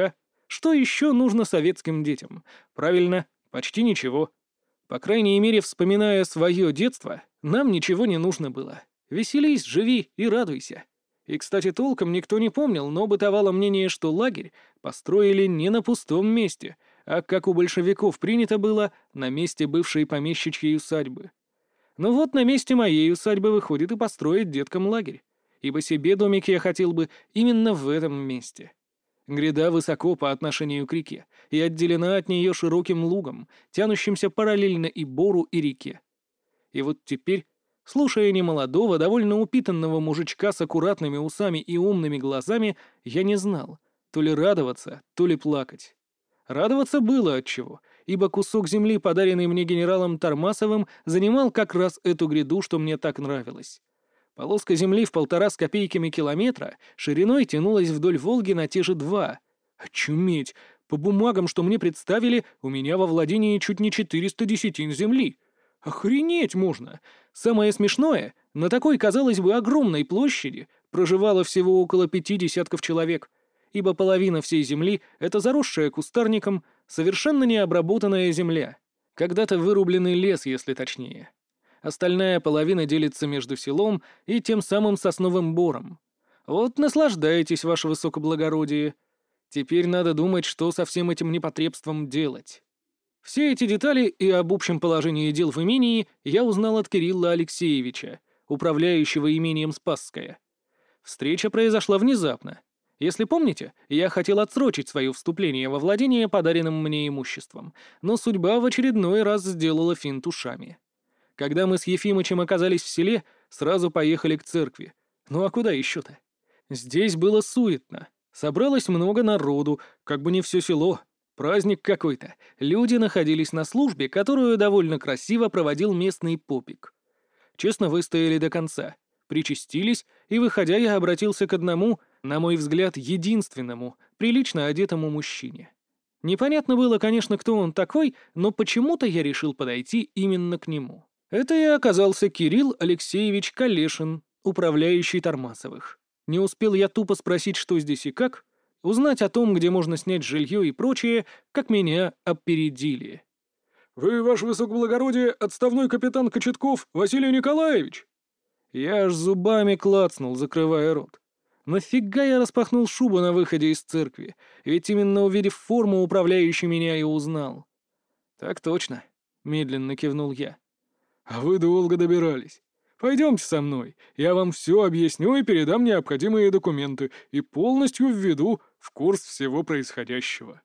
Что еще нужно советским детям? Правильно, почти ничего. По крайней мере, вспоминая свое детство, нам ничего не нужно было. Веселись, живи и радуйся. И, кстати, толком никто не помнил, но бытовало мнение, что лагерь построили не на пустом месте, а, как у большевиков принято было, на месте бывшей помещичьей усадьбы. Ну вот на месте моей усадьбы выходит и построить деткам лагерь, ибо себе домик я хотел бы именно в этом месте. Гряда высоко по отношению к реке и отделена от нее широким лугом, тянущимся параллельно и бору, и реке. И вот теперь, слушая немолодого, довольно упитанного мужичка с аккуратными усами и умными глазами, я не знал, то ли радоваться, то ли плакать. Радоваться было отчего, ибо кусок земли, подаренный мне генералом Тармасовым, занимал как раз эту гряду, что мне так нравилось. Полоска земли в 1,5 с копейками километра шириной тянулась вдоль Волги на те же 2. Очуметь! По бумагам, что мне представили, у меня во владении чуть не 400 десятин земли. Охренеть можно! Самое смешное, на такой, казалось бы, огромной площади проживало всего около 5 десятков человек, ибо половина всей земли — это заросшая кустарником, совершенно необработанная земля. Когда-то вырубленный лес, если точнее. Остальная половина делится между селом и тем самым сосновым бором. Вот наслаждайтесь, ваше высокоблагородие. Теперь надо думать, что со всем этим непотребством делать. Все эти детали и об общем положении дел в имении я узнал от Кирилла Алексеевича, управляющего имением Спасское. Встреча произошла внезапно. Если помните, я хотел отсрочить свое вступление во владение подаренным мне имуществом, но судьба в очередной раз сделала финт ушами. Когда мы с Ефимычем оказались в селе, сразу поехали к церкви. Ну а куда еще-то? Здесь было суетно. Собралось много народу, как бы не все село. Праздник какой-то. Люди находились на службе, которую довольно красиво проводил местный попик. Честно выстояли до конца. Причастились, и, выходя, я обратился к одному, на мой взгляд, единственному, прилично одетому мужчине. Непонятно было, конечно, кто он такой, но почему-то я решил подойти именно к нему. Это и оказался Кирилл Алексеевич Калешин, управляющий Тармасовых. Не успел я тупо спросить, что здесь и как, узнать о том, где можно снять жилье и прочее, как меня опередили. «Вы, ваше высокоблагородие, отставной капитан Кочетков Василий Николаевич?» Я аж зубами клацнул, закрывая рот. Нафига я распахнул шубу на выходе из церкви, ведь именно увидев форму, управляющий меня и узнал. «Так точно», — медленно кивнул я. «А вы долго добирались. Пойдемте со мной, я вам все объясню и передам необходимые документы и полностью введу в курс всего происходящего».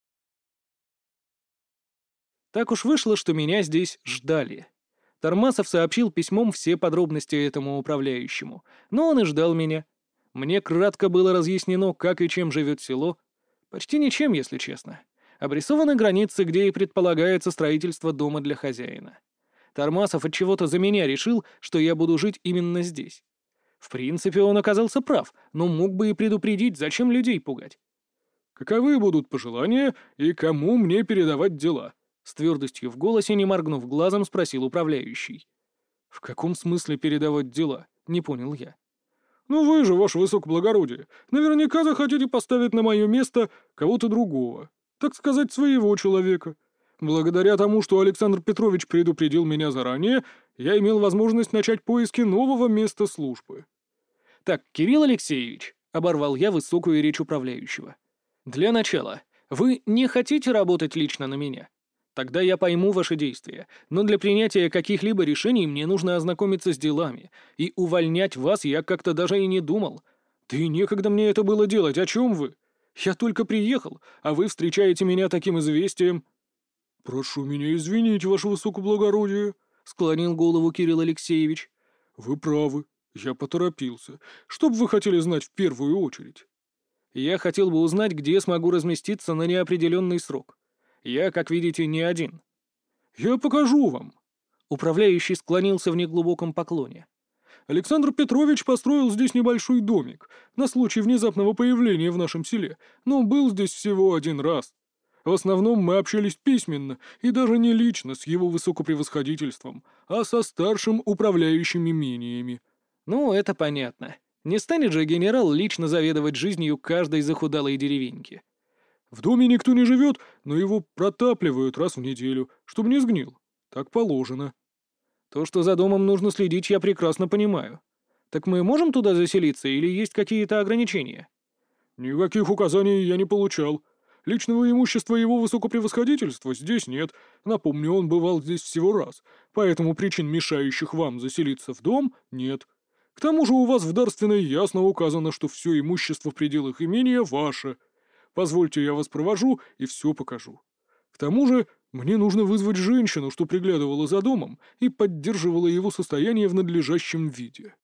Так уж вышло, что меня здесь ждали. Тармасов сообщил письмом все подробности этому управляющему, но он и ждал меня. Мне кратко было разъяснено, как и чем живет село. Почти ничем, если честно. Обрисованы границы, где и предполагается строительство дома для хозяина. Тармасов отчего-то за меня решил, что я буду жить именно здесь. В принципе, он оказался прав, но мог бы и предупредить, зачем людей пугать. «Каковы будут пожелания и кому мне передавать дела?» С твердостью в голосе, не моргнув глазом, спросил управляющий. «В каком смысле передавать дела?» — не понял я. «Ну вы же, ваше высокоблагородие, наверняка захотите поставить на мое место кого-то другого, так сказать, своего человека. Благодаря тому, что Александр Петрович предупредил меня заранее, я имел возможность начать поиски нового места службы». «Так, Кирилл Алексеевич», — оборвал я высокую речь управляющего. «Для начала, вы не хотите работать лично на меня? Тогда я пойму ваши действия, но для принятия каких-либо решений мне нужно ознакомиться с делами, и увольнять вас я как-то даже и не думал. Да и некогда мне это было делать, о чем вы? Я только приехал, а вы встречаете меня таким известием». «Прошу меня извинить, ваше высокоблагородие», — склонил голову Кирилл Алексеевич. «Вы правы, я поторопился. Что бы вы хотели знать в первую очередь?» «Я хотел бы узнать, где смогу разместиться на неопределенный срок. Я, как видите, не один». «Я покажу вам». Управляющий склонился в неглубоком поклоне. «Александр Петрович построил здесь небольшой домик на случай внезапного появления в нашем селе, но был здесь всего один раз. В основном мы общались письменно и даже не лично с его высокопревосходительством, а со старшим управляющим имениями». «Ну, это понятно. Не станет же генерал лично заведовать жизнью каждой захудалой деревеньки». В доме никто не живет, но его протапливают раз в неделю, чтобы не сгнил. Так положено. То, что за домом нужно следить, я прекрасно понимаю. Так мы можем туда заселиться или есть какие-то ограничения? Никаких указаний я не получал. Личного имущества его высокопревосходительства здесь нет. Напомню, он бывал здесь всего раз, поэтому причин, мешающих вам заселиться в дом, нет. К тому же у вас в дарственной ясно указано, что все имущество в пределах имения ваше. Позвольте, я вас провожу и все покажу. К тому же мне нужно вызвать женщину, что приглядывала за домом и поддерживала его состояние в надлежащем виде.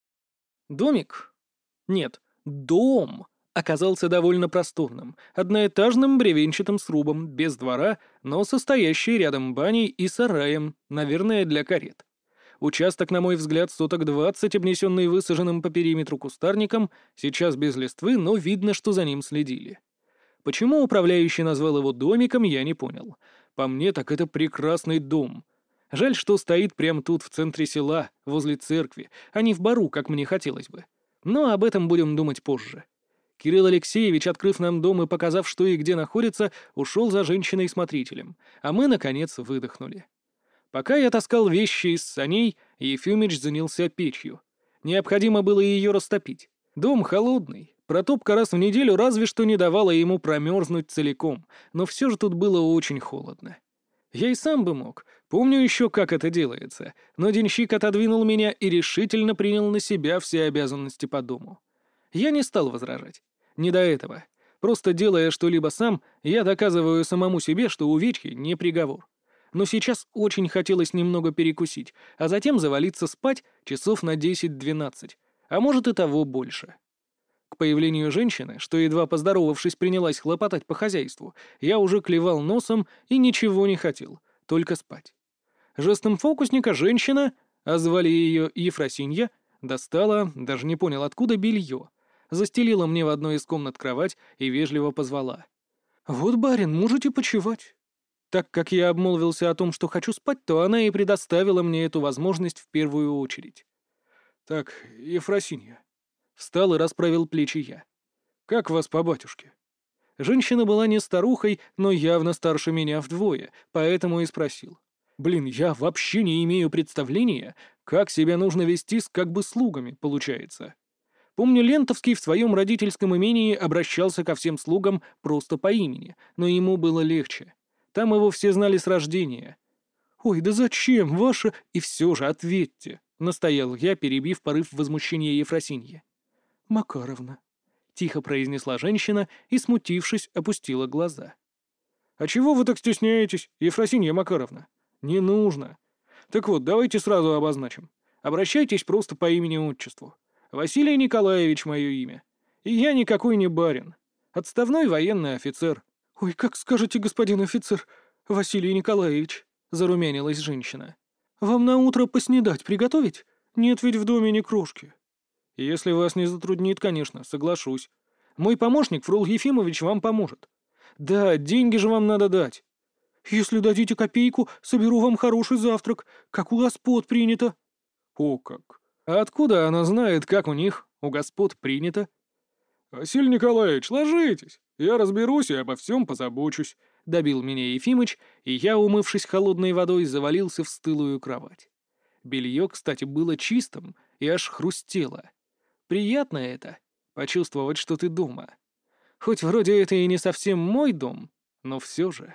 Домик? Нет, дом оказался довольно просторным, одноэтажным бревенчатым срубом, без двора, но состоящий рядом баней и сараем, наверное, для карет. Участок, на мой взгляд, соток 20, обнесенный высаженным по периметру кустарником, сейчас без листвы, но видно, что за ним следили. Почему управляющий назвал его домиком, я не понял. По мне, так это прекрасный дом. Жаль, что стоит прямо тут, в центре села, возле церкви, а не в бару, как мне хотелось бы. Но об этом будем думать позже. Кирилл Алексеевич, открыв нам дом и показав, что и где находится, ушел за женщиной-смотрителем, а мы, наконец, выдохнули. Пока я таскал вещи из саней, Ефимыч занялся печью. Необходимо было ее растопить. Дом холодный, протопка раз в неделю разве что не давала ему промерзнуть целиком, но все же тут было очень холодно. Я и сам бы мог, помню еще, как это делается, но денщик отодвинул меня и решительно принял на себя все обязанности по дому. Я не стал возражать. Не до этого. Просто делая что-либо сам, я доказываю самому себе, что увечье не приговор. Но сейчас очень хотелось немного перекусить, а затем завалиться спать часов на 10-12, а может и того больше. К появлению женщины, что едва поздоровавшись принялась хлопотать по хозяйству, я уже клевал носом и ничего не хотел, только спать. Жестом фокусника женщина, а звали ее Ефросинья, достала, даже не понял откуда, белье, застелила мне в одной из комнат кровать и вежливо позвала. «Вот, барин, можете почевать». Так как я обмолвился о том, что хочу спать, то она и предоставила мне эту возможность в первую очередь. Так, Ефросинья. Встал и расправил плечи я. Как вас по батюшке? Женщина была не старухой, но явно старше меня вдвое, поэтому и спросил. Блин, я вообще не имею представления, как себя нужно вести с как бы слугами, получается. Помню, Лентовский в своем родительском имении обращался ко всем слугам просто по имени, но ему было легче. Там его все знали с рождения. «Ой, да зачем, ваша...» «И все же ответьте», — настоял я, перебив порыв возмущения Ефросиньи. «Макаровна», — тихо произнесла женщина и, смутившись, опустила глаза. «А чего вы так стесняетесь, Ефросинья Макаровна? Не нужно. Так вот, давайте сразу обозначим. Обращайтесь просто по имени-отчеству. Василий Николаевич — мое имя. И я никакой не барин. Отставной военный офицер». «Ой, как скажете, господин офицер, Василий Николаевич», — зарумянилась женщина. «Вам на утро поснедать приготовить? Нет ведь в доме ни крошки». «Если вас не затруднит, конечно, соглашусь. Мой помощник, Фрол Ефимович, вам поможет. Да, деньги же вам надо дать». «Если дадите копейку, соберу вам хороший завтрак, как у господ принято». «О как! «А откуда она знает, как у них, у господ принято?» «Василий Николаевич, ложитесь, я разберусь и обо всем позабочусь», — добил меня Ефимыч, и я, умывшись холодной водой, завалился в стылую кровать. Белье, кстати, было чистым и аж хрустело. Приятно это — почувствовать, что ты дома. Хоть вроде это и не совсем мой дом, но все же.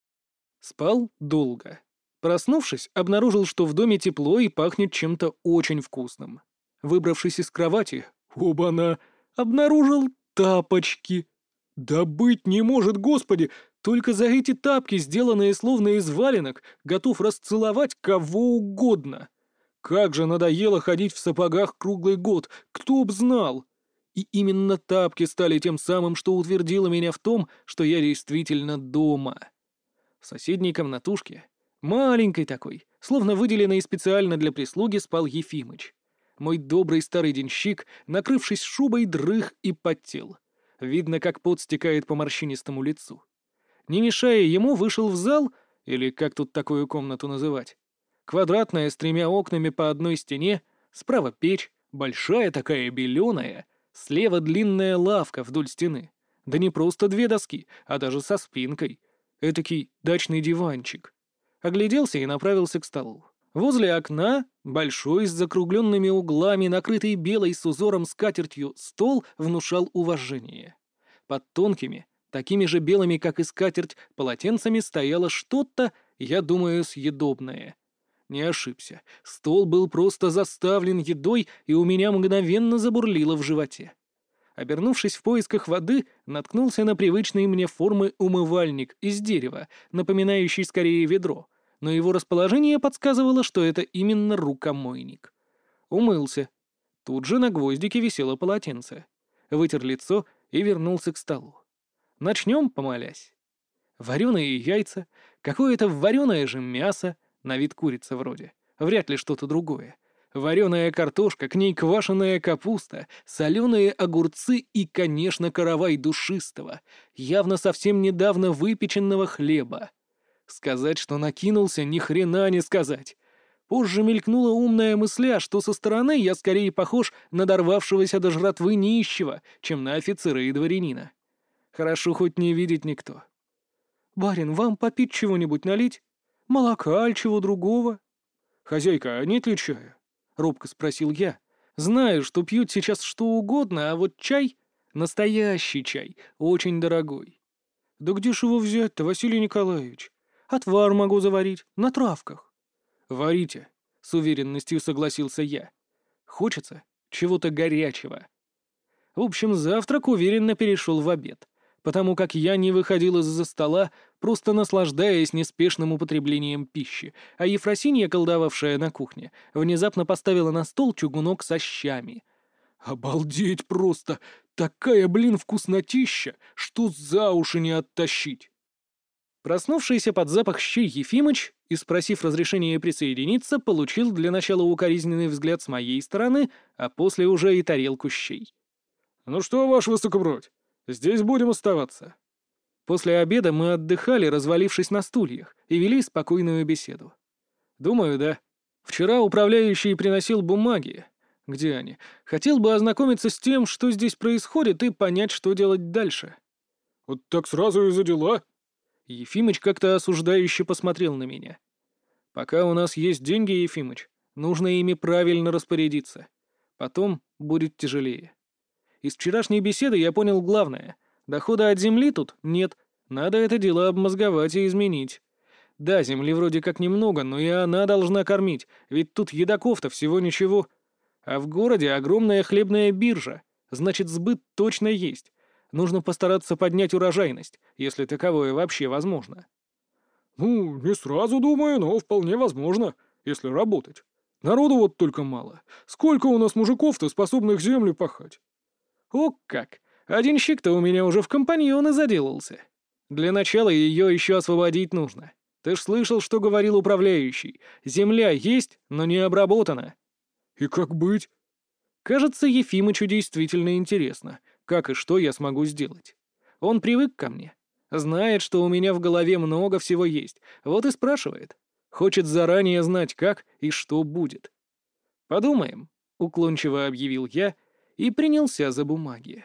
Спал долго. Проснувшись, обнаружил, что в доме тепло и пахнет чем-то очень вкусным. Выбравшись из кровати, оба-на, обнаружил тапочки. Да быть не может, господи! Только за эти тапки, сделанные словно из валенок, готов расцеловать кого угодно. Как же надоело ходить в сапогах круглый год, кто б знал! И именно тапки стали тем самым, что утвердило меня в том, что я действительно дома. В соседней комнатушке, маленькой такой, словно выделенной специально для прислуги, спал Ефимыч. Мой добрый старый денщик, накрывшись шубой, дрых и потел. Видно, как пот стекает по морщинистому лицу. Не мешая ему, вышел в зал, или как тут такую комнату называть. Квадратная, с 3 окнами по одной стене, справа печь, большая такая беленая, слева длинная лавка вдоль стены. Да не просто две доски, а даже со спинкой. Этакий дачный диванчик. Огляделся и направился к столу. Возле окна большой с закругленными углами, накрытый белой с узором скатертью стол внушал уважение. Под тонкими, такими же белыми, как и скатерть, полотенцами стояло что-то, я думаю, съедобное. Не ошибся. Стол был просто заставлен едой, и у меня мгновенно забурлило в животе. Обернувшись в поисках воды, наткнулся на привычные мне формы умывальник из дерева, напоминающий скорее ведро, но его расположение подсказывало, что это именно рукомойник. Умылся. Тут же на гвоздике висело полотенце. Вытер лицо и вернулся к столу. Начнем, помолясь. Вареные яйца, какое-то вареное же мясо, на вид курица вроде, вряд ли что-то другое. Вареная картошка, к ней квашеная капуста, соленые огурцы и, конечно, каравай душистого, явно совсем недавно выпеченного хлеба. Сказать, что накинулся, ни хрена не сказать. Позже мелькнула умная мысля, что со стороны я скорее похож на дорвавшегося до жратвы нищего, чем на офицера и дворянина. Хорошо хоть не видит никто. «Барин, вам попить чего-нибудь налить? Молока или чего другого?» «Хозяйка, а нет ли чая?» — робко спросил я. «Знаю, что пьют сейчас что угодно, а вот чай — настоящий чай, очень дорогой». «Да где ж его взять-то, Василий Николаевич? Отвар могу заварить, на травках». «Варите», — с уверенностью согласился я. «Хочется чего-то горячего». В общем, завтрак уверенно перешел в обед, потому как я не выходил из-за стола, просто наслаждаясь неспешным употреблением пищи, а Ефросинья, колдовавшая на кухне, внезапно поставила на стол чугунок со щами. «Обалдеть просто! Такая, блин, вкуснотища, что за уши не оттащить!» Проснувшийся под запах щей Ефимыч и, спросив разрешения присоединиться, получил для начала укоризненный взгляд с моей стороны, а после уже и тарелку щей. «Ну что, ваше высокобродь, здесь будем оставаться?» После обеда мы отдыхали, развалившись на стульях, и вели спокойную беседу. Думаю, да. Вчера управляющий приносил бумаги. Где они? Хотел бы ознакомиться с тем, что здесь происходит, и понять, что делать дальше. «Вот так сразу и за дела?» Ефимыч как-то осуждающе посмотрел на меня. «Пока у нас есть деньги, Ефимыч, нужно ими правильно распорядиться. Потом будет тяжелее. Из вчерашней беседы я понял главное. Дохода от земли тут нет. Надо это дело обмозговать и изменить. Да, земли вроде как немного, но и она должна кормить, ведь тут едоков-то всего ничего. А в городе огромная хлебная биржа, значит, сбыт точно есть. Нужно постараться поднять урожайность, если таковое вообще возможно». «Ну, не сразу, думаю, но вполне возможно, если работать. Народу вот только мало. Сколько у нас мужиков-то, способных землю пахать?» «О как! Один щик-то у меня уже в компаньоны заделался. Для начала ее еще освободить нужно. Ты ж слышал, что говорил управляющий. Земля есть, но не обработана». «И как быть?» Кажется, Ефимычу действительно интересно, как и что я смогу сделать. Он привык ко мне. Знает, что у меня в голове много всего есть, вот и спрашивает. Хочет заранее знать, как и что будет. «Подумаем», — уклончиво объявил я и принялся за бумаги.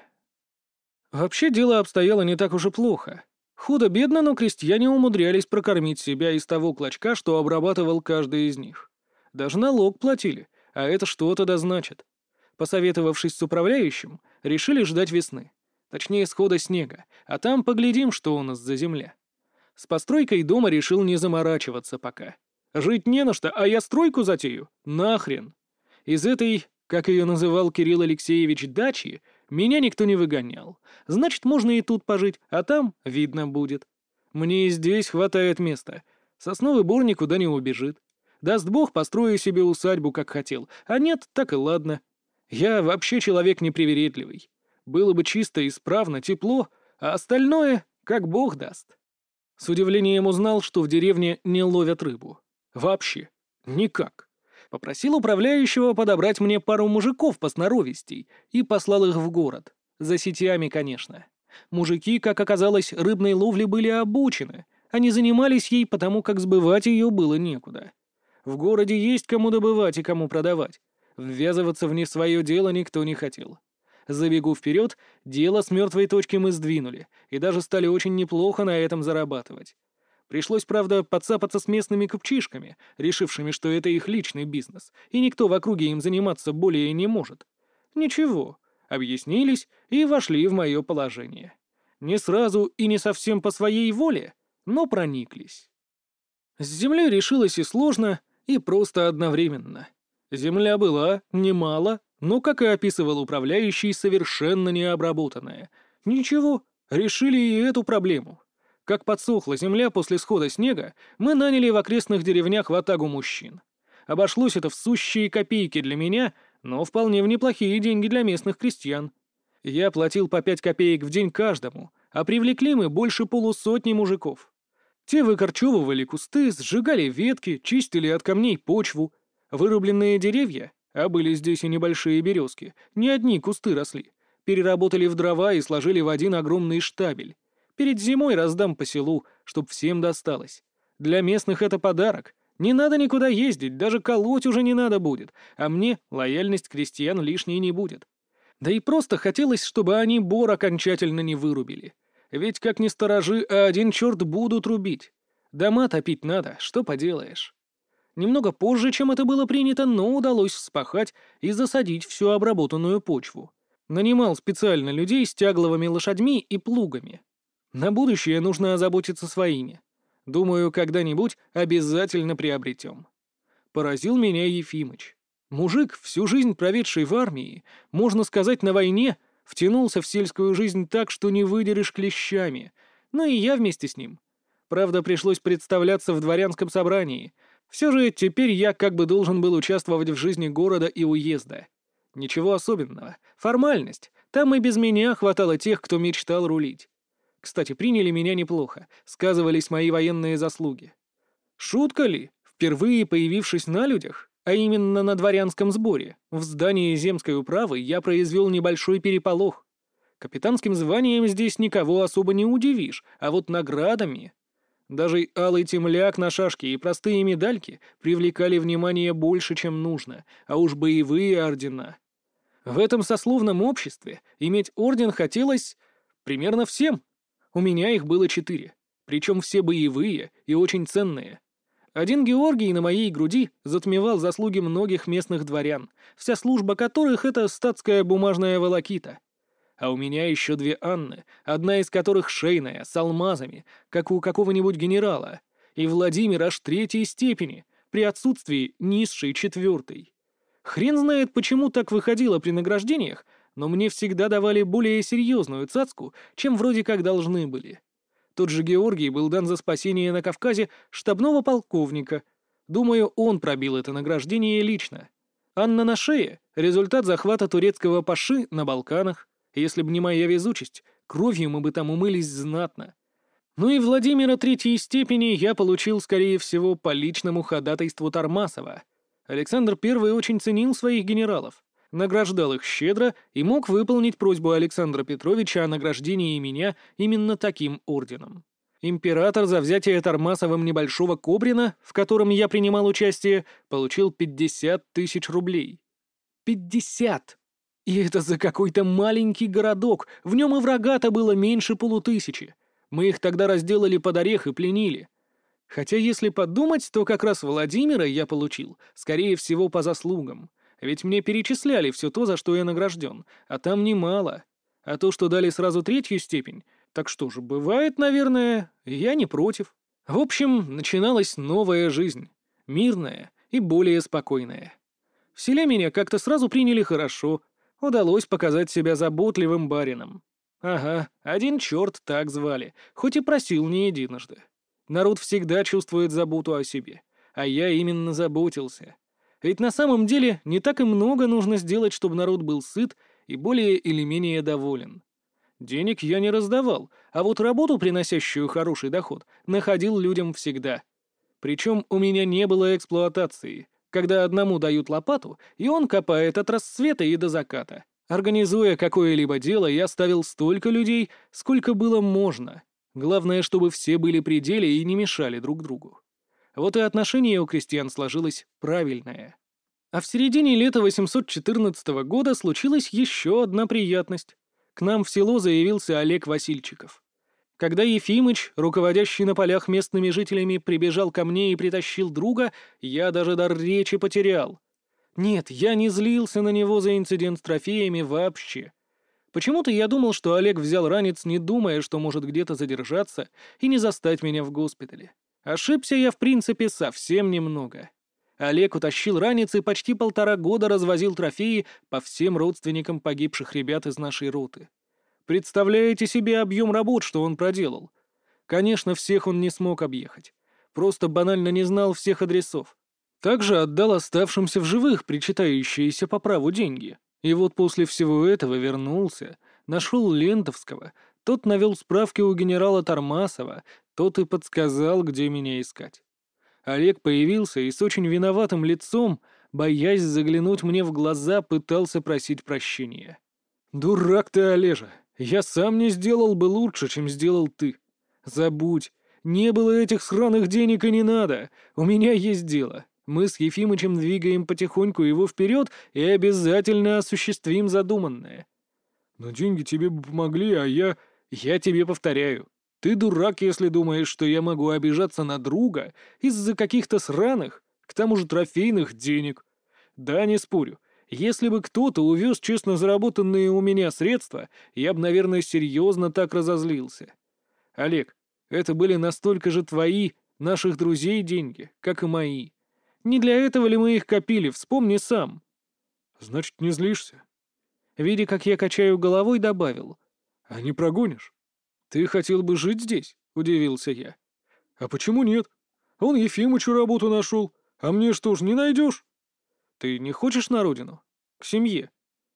Вообще дело обстояло не так уж и плохо. Худо-бедно, но крестьяне умудрялись прокормить себя из того клочка, что обрабатывал каждый из них. Даже налог платили, а это что-то да значит. Посоветовавшись с управляющим, решили ждать весны. Точнее, схода снега, а там поглядим, что у нас за земля. С постройкой дома решил не заморачиваться пока. Жить не на что, а я стройку затею? Нахрен. Из этой, как ее называл Кирилл Алексеевич, дачи, меня никто не выгонял. Значит, можно и тут пожить, а там видно будет. Мне и здесь хватает места. Сосновый бор никуда не убежит. Даст бог, построю себе усадьбу, как хотел. А нет, так и ладно. Я вообще человек непривередливый. Было бы чисто, исправно, тепло, а остальное как бог даст. С удивлением узнал, что в деревне не ловят рыбу. Вообще. Никак. Попросил управляющего подобрать мне пару мужиков посноровистей и послал их в город. За сетями, конечно. Мужики, как оказалось, рыбной ловле были обучены. Они занимались ей, потому как сбывать ее было некуда. В городе есть кому добывать и кому продавать. Ввязываться в не свое дело никто не хотел. Забегу вперед, дело с мертвой точки мы сдвинули, и даже стали очень неплохо на этом зарабатывать. Пришлось, правда, подцапаться с местными купчишками, решившими, что это их личный бизнес, и никто в округе им заниматься более не может. Ничего, объяснились и вошли в мое положение. Не сразу и не совсем по своей воле, но прониклись. С землей решилось и сложно, и просто одновременно. Земля была немало, но, как и описывал управляющий, совершенно необработанная. Ничего, решили и эту проблему. Как подсохла земля после схода снега, мы наняли в окрестных деревнях ватагу мужчин. Обошлось это в сущие копейки для меня, но вполне в неплохие деньги для местных крестьян. Я платил по 5 копеек в день каждому, а привлекли мы больше полусотни мужиков. Те выкорчевывали кусты, сжигали ветки, чистили от камней почву. Вырубленные деревья, а были здесь и небольшие березки, не одни кусты росли, переработали в дрова и сложили в один огромный штабель. Перед зимой раздам по селу, чтоб всем досталось. Для местных это подарок. Не надо никуда ездить, даже колоть уже не надо будет, а мне лояльность крестьян лишней не будет. Да и просто хотелось, чтобы они бор окончательно не вырубили. Ведь как ни сторожи, а один черт будут рубить. Дома топить надо, что поделаешь. Немного позже, чем это было принято, но удалось вспахать и засадить всю обработанную почву. Нанимал специально людей с тягловыми лошадьми и плугами. На будущее нужно озаботиться своими. Думаю, когда-нибудь обязательно приобретем. Поразил меня Ефимыч. Мужик, всю жизнь проведший в армии, можно сказать, на войне, втянулся в сельскую жизнь так, что не выдерешь клещами. Ну и я вместе с ним. Правда, пришлось представляться в дворянском собрании. Все же теперь я как бы должен был участвовать в жизни города и уезда. Ничего особенного. Формальность. Там и без меня хватало тех, кто мечтал рулить. Кстати, приняли меня неплохо. Сказывались мои военные заслуги. Шутка ли? Впервые появившись на людях, а именно на дворянском сборе, в здании земской управы я произвел небольшой переполох. Капитанским званием здесь никого особо не удивишь, а вот наградами... Даже алый темляк на шашке и простые медальки привлекали внимание больше, чем нужно, а уж боевые ордена. В этом сословном обществе иметь орден хотелось примерно всем. У меня их было 4, причем все боевые и очень ценные. Один Георгий на моей груди затмевал заслуги многих местных дворян, вся служба которых — это статская бумажная волокита. А у меня еще 2 Анны, одна из которых шейная, с алмазами, как у какого-нибудь генерала, и Владимир аж 3-й степени, при отсутствии низшей 4-й. Хрен знает, почему так выходило при награждениях, но мне всегда давали более серьезную цацку, чем вроде как должны были. Тот же Георгий был дан за спасение на Кавказе штабного полковника. Думаю, он пробил это награждение лично. Анна на шее — результат захвата турецкого паши на Балканах. Если б не моя везучесть, кровью мы бы там умылись знатно. Ну и Владимира 3-й степени я получил, скорее всего, по личному ходатайству Тормасова. Александр I очень ценил своих генералов, награждал их щедро и мог выполнить просьбу Александра Петровича о награждении меня именно таким орденом. Император за взятие Тормасовым небольшого Кобрина, в котором я принимал участие, получил 50 000 рублей. 50! И это за какой-то маленький городок, в нем и врага-то было меньше 500. Мы их тогда разделали под орех и пленили. Хотя, если подумать, то как раз Владимира я получил, скорее всего, по заслугам. Ведь мне перечисляли все то, за что я награжден, а там немало. А то, что дали сразу 3-ю степень, так что же, бывает, наверное, я не против. В общем, начиналась новая жизнь, мирная и более спокойная. В селе меня как-то сразу приняли хорошо, удалось показать себя заботливым барином. Ага, один черт так звали, хоть и просил не единожды. Народ всегда чувствует заботу о себе, а я именно заботился. Ведь на самом деле не так и много нужно сделать, чтобы народ был сыт и более или менее доволен. Денег я не раздавал, а вот работу, приносящую хороший доход, находил людям всегда. Причем у меня не было эксплуатации, когда одному дают лопату, и он копает от рассвета и до заката. Организуя какое-либо дело, я ставил столько людей, сколько было можно. Главное, чтобы все были при деле и не мешали друг другу. Вот и отношение у крестьян сложилось правильное. А в середине лета 814 года случилась еще одна приятность. К нам в село заявился Олег Васильчиков. Когда Ефимыч, руководящий на полях местными жителями, прибежал ко мне и притащил друга, я даже дар речи потерял. Нет, я не злился на него за инцидент с трофеями вообще. Почему-то я думал, что Олег взял ранец, не думая, что может где-то задержаться и не застать меня в госпитале. Ошибся я, в принципе, совсем немного. Олег утащил ранец и почти 1,5 года развозил трофеи по всем родственникам погибших ребят из нашей роты. Представляете себе объем работ, что он проделал? Конечно, всех он не смог объехать. Просто банально не знал всех адресов. Также отдал оставшимся в живых причитающиеся по праву деньги. И вот после всего этого вернулся, нашел Лентовского, тот навел справки у генерала Тормасова, тот и подсказал, где меня искать. Олег появился и с очень виноватым лицом, боясь заглянуть мне в глаза, пытался просить прощения. «Дурак ты, Олежа! Я сам не сделал бы лучше, чем сделал ты. Забудь, не было этих сраных денег и не надо. У меня есть дело. Мы с Ефимычем двигаем потихоньку его вперед и обязательно осуществим задуманное. Но деньги тебе бы помогли, а я... Я тебе повторяю. Ты дурак, если думаешь, что я могу обижаться на друга из-за каких-то сраных, к тому же трофейных денег. Да, не спорю. Если бы кто-то увез честно заработанные у меня средства, я бы, наверное, серьезно так разозлился. Олег, это были настолько же твои, наших друзей деньги, как и мои. Не для этого ли мы их копили, вспомни сам. Значит, не злишься? Видя, как я качаю головой, добавил. А не прогонишь? Ты хотел бы жить здесь? Удивился я. А почему нет? Он Ефимычу работу нашел, а мне что ж, не найдешь? Ты не хочешь на родину? К семье?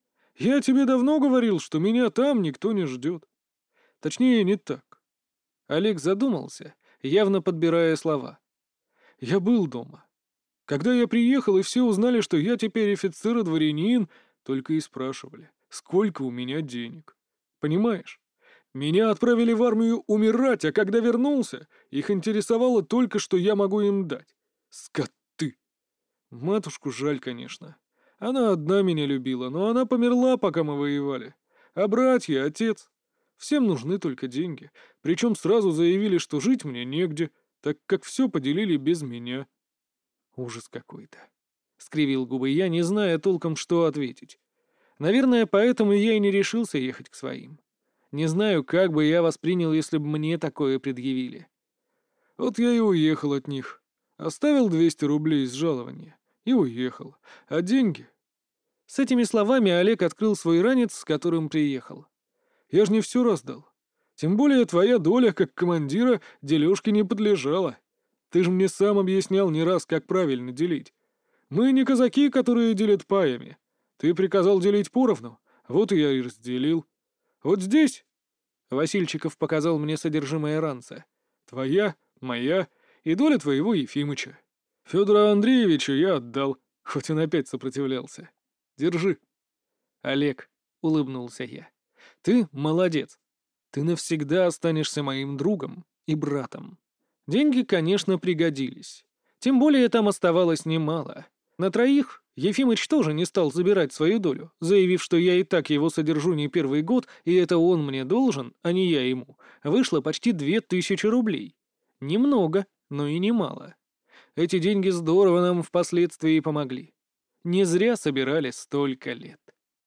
Я тебе давно говорил, что меня там никто не ждет. Точнее, не так. Олег задумался, явно подбирая слова. Я был дома. Когда я приехал, и все узнали, что я теперь офицер и дворянин, только и спрашивали, сколько у меня денег. Понимаешь? Меня отправили в армию умирать, а когда вернулся, их интересовало только, что я могу им дать. Скоты! Матушку жаль, конечно. Она одна меня любила, но она померла, пока мы воевали. А братья, отец... Всем нужны только деньги. Причем сразу заявили, что жить мне негде, так как все поделили без меня. Ужас какой-то. Скривил губы я, не зная толком, что ответить. Наверное, поэтому я и не решился ехать к своим. Не знаю, как бы я воспринял, если бы мне такое предъявили. Вот я и уехал от них. Оставил 200 рублей из жалования. И уехал. А деньги? С этими словами Олег открыл свой ранец, с которым приехал. Я ж не все раздал. Тем более твоя доля, как командира, дележке не подлежала. Ты же мне сам объяснял не раз, как правильно делить. Мы не казаки, которые делят паями. Ты приказал делить поровну, вот и я и разделил. Вот здесь...» Васильчиков показал мне содержимое ранца. «Твоя, моя и доля твоего Ефимыча. Федора Андреевича я отдал, хоть он опять сопротивлялся. Держи». «Олег», — улыбнулся я, — «ты молодец. Ты навсегда останешься моим другом и братом». Деньги, конечно, пригодились. Тем более там оставалось немало. На троих Ефимыч тоже не стал забирать свою долю, заявив, что я и так его содержу не первый год, и это он мне должен, а не я ему. Вышло почти 2000 рублей. Немного, но и немало. Эти деньги здорово нам впоследствии помогли. Не зря собирали столько лет.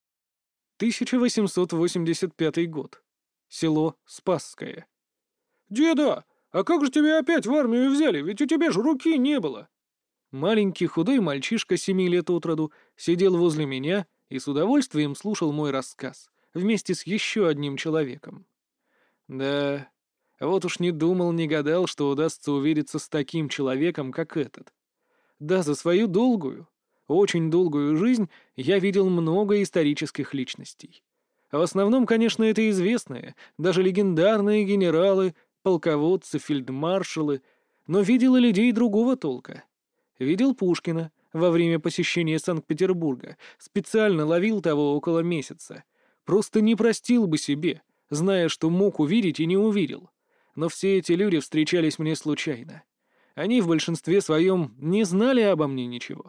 1885 год. Село Спасское. «Деда, а как же тебя опять в армию взяли? Ведь у тебя же руки не было!» Маленький худой мальчишка 7 лет от роду сидел возле меня и с удовольствием слушал мой рассказ вместе с еще одним человеком. Да, вот уж не думал, не гадал, что удастся увидеться с таким человеком, как этот. Да, за свою долгую, очень долгую жизнь я видел много исторических личностей. А в основном, конечно, это известные, даже легендарные генералы, полководцы, фельдмаршалы, но видел и людей другого толка. Видел Пушкина во время посещения Санкт-Петербурга, специально ловил того около месяца. Просто не простил бы себе, зная, что мог увидеть и не увидел. Но все эти люди встречались мне случайно. Они в большинстве своем не знали обо мне ничего.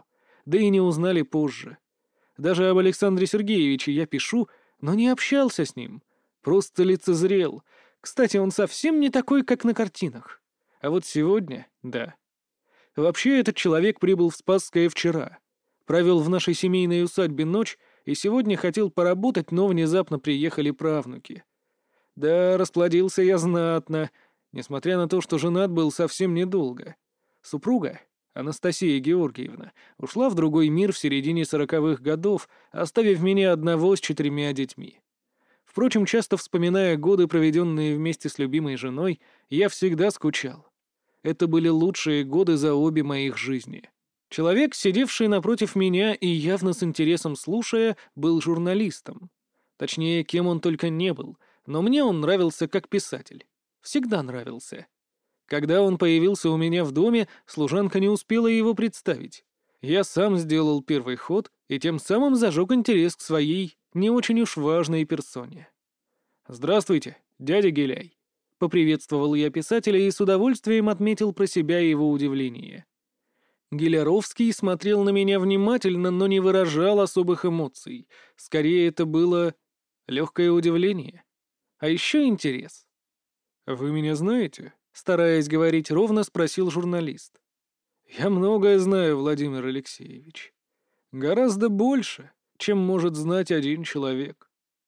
да и не узнали позже. Даже об Александре Сергеевиче я пишу, но не общался с ним. Просто лицезрел. Кстати, он совсем не такой, как на картинах. А вот сегодня — да. Вообще, этот человек прибыл в Спасское вчера. Провел в нашей семейной усадьбе ночь и сегодня хотел поработать, но внезапно приехали правнуки. Да, расплодился я знатно, несмотря на то, что женат был совсем недолго. Супруга, Анастасия Георгиевна, ушла в другой мир в середине 40-х годов, оставив меня одного с 4 детьми. Впрочем, часто вспоминая годы, проведенные вместе с любимой женой, я всегда скучал. Это были лучшие годы за обе моих жизни. Человек, сидевший напротив меня и явно с интересом слушая, был журналистом. Точнее, кем он только не был, но мне он нравился как писатель. Всегда нравился. Когда он появился у меня в доме, служанка не успела его представить. Я сам сделал первый ход и тем самым зажег интерес к своей не очень уж важной персоне. «Здравствуйте, дядя Геляй», — поприветствовал я писателя и с удовольствием отметил про себя его удивление. Геляровский смотрел на меня внимательно, но не выражал особых эмоций. Скорее, это было легкое удивление. А еще интерес. «Вы меня знаете?» — стараясь говорить ровно, спросил журналист. «Я многое знаю, Владимир Алексеевич. Гораздо больше, чем может знать один человек».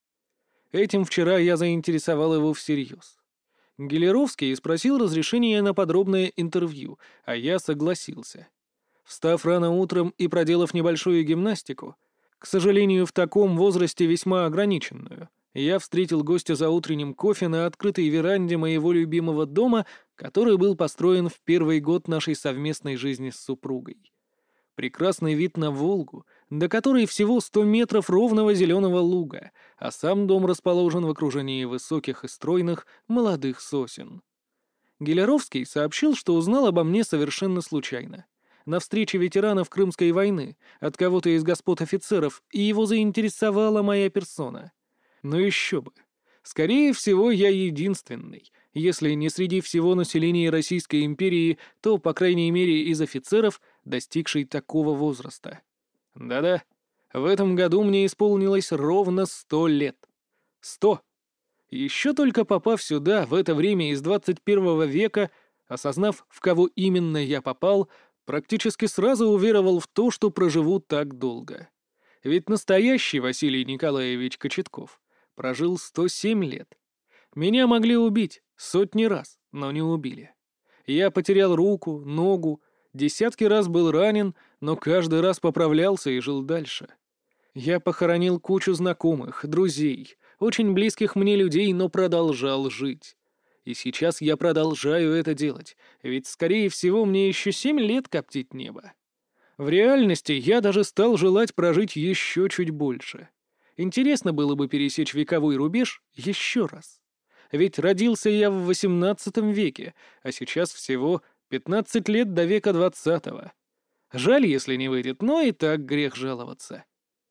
Этим вчера я заинтересовал его всерьез. Гелеровский спросил разрешения на подробное интервью, а я согласился. Встав рано утром и проделав небольшую гимнастику, к сожалению, в таком возрасте весьма ограниченную, я встретил гостя за утренним кофе на открытой веранде моего любимого дома, который был построен в первый год нашей совместной жизни с супругой. Прекрасный вид на Волгу, до которой всего 100 метров ровного зеленого луга, а сам дом расположен в окружении высоких и стройных молодых сосен. Геляровский сообщил, что узнал обо мне совершенно случайно. На встрече ветеранов Крымской войны, от кого-то из господ офицеров, и его заинтересовала моя персона. Но еще бы. Скорее всего, я единственный, если не среди всего населения Российской империи, то, по крайней мере, из офицеров, достигший такого возраста. Да-да, в этом году мне исполнилось ровно 100 лет. 100. Еще только попав сюда, в это время из 21 века, осознав, в кого именно я попал, практически сразу уверовал в то, что проживу так долго. Ведь настоящий Василий Николаевич Кочетков прожил 107 лет. Меня могли убить сотни раз, но не убили. Я потерял руку, ногу, десятки раз был ранен, но каждый раз поправлялся и жил дальше. Я похоронил кучу знакомых, друзей, очень близких мне людей, но продолжал жить. И сейчас я продолжаю это делать, ведь, скорее всего, мне еще 7 лет коптить небо. В реальности я даже стал желать прожить еще чуть больше. Интересно было бы пересечь вековой рубеж еще раз. Ведь родился я в XVIII веке, а сейчас всего 15 лет до века XX. Жаль, если не выйдет, но и так грех жаловаться.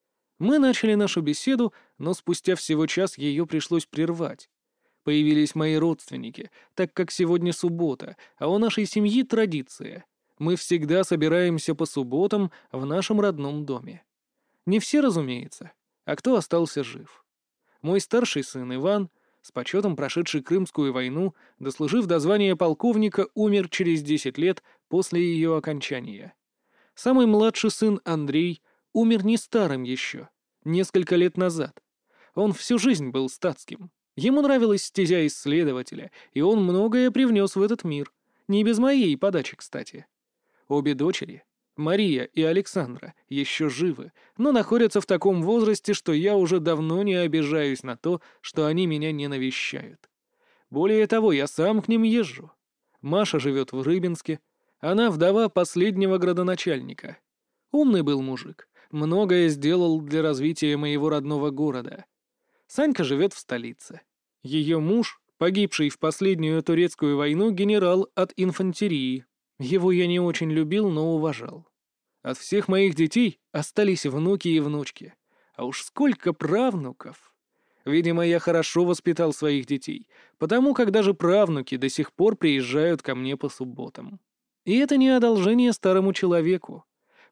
Мы начали нашу беседу, но спустя всего час ее пришлось прервать. Появились мои родственники, так как сегодня суббота, а у нашей семьи традиция. Мы всегда собираемся по субботам в нашем родном доме. Не все, разумеется, а кто остался жив. Мой старший сын Иван, с почетом прошедший Крымскую войну, дослужив до звания полковника, умер через 10 лет после ее окончания. Самый младший сын Андрей умер не старым еще, несколько лет назад. Он всю жизнь был статским. Ему нравилась стезя исследователя, и он многое привнес в этот мир. Не без моей подачи, кстати. Обе дочери, Мария и Александра, еще живы, но находятся в таком возрасте, что я уже давно не обижаюсь на то, что они меня не навещают. Более того, я сам к ним езжу. Маша живет в Рыбинске. Она вдова последнего градоначальника. Умный был мужик, многое сделал для развития моего родного города. Санька живет в столице. Ее муж, погибший в последнюю турецкую войну, генерал от инфантерии. Его я не очень любил, но уважал. От всех моих детей остались внуки и внучки. А уж сколько правнуков! Видимо, я хорошо воспитал своих детей, потому как даже правнуки до сих пор приезжают ко мне по субботам. И это не одолжение старому человеку.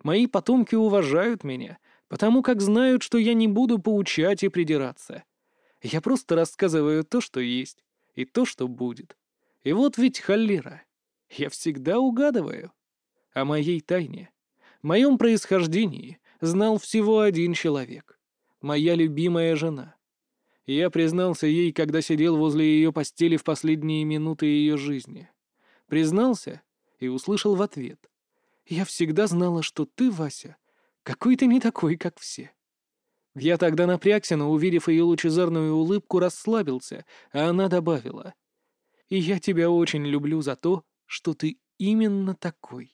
Мои потомки уважают меня, потому как знают, что я не буду поучать и придираться. Я просто рассказываю то, что есть, и то, что будет. И вот ведь холера. Я всегда угадываю. О моей тайне, моем происхождении знал всего один человек. Моя любимая жена. Я признался ей, когда сидел возле ее постели в последние минуты ее жизни. Признался и услышал в ответ. «Я всегда знала, что ты, Вася, какой ты не такой, как все». Я тогда напрягся, но, увидев ее лучезарную улыбку, расслабился, а она добавила. «И я тебя очень люблю за то, что ты именно такой».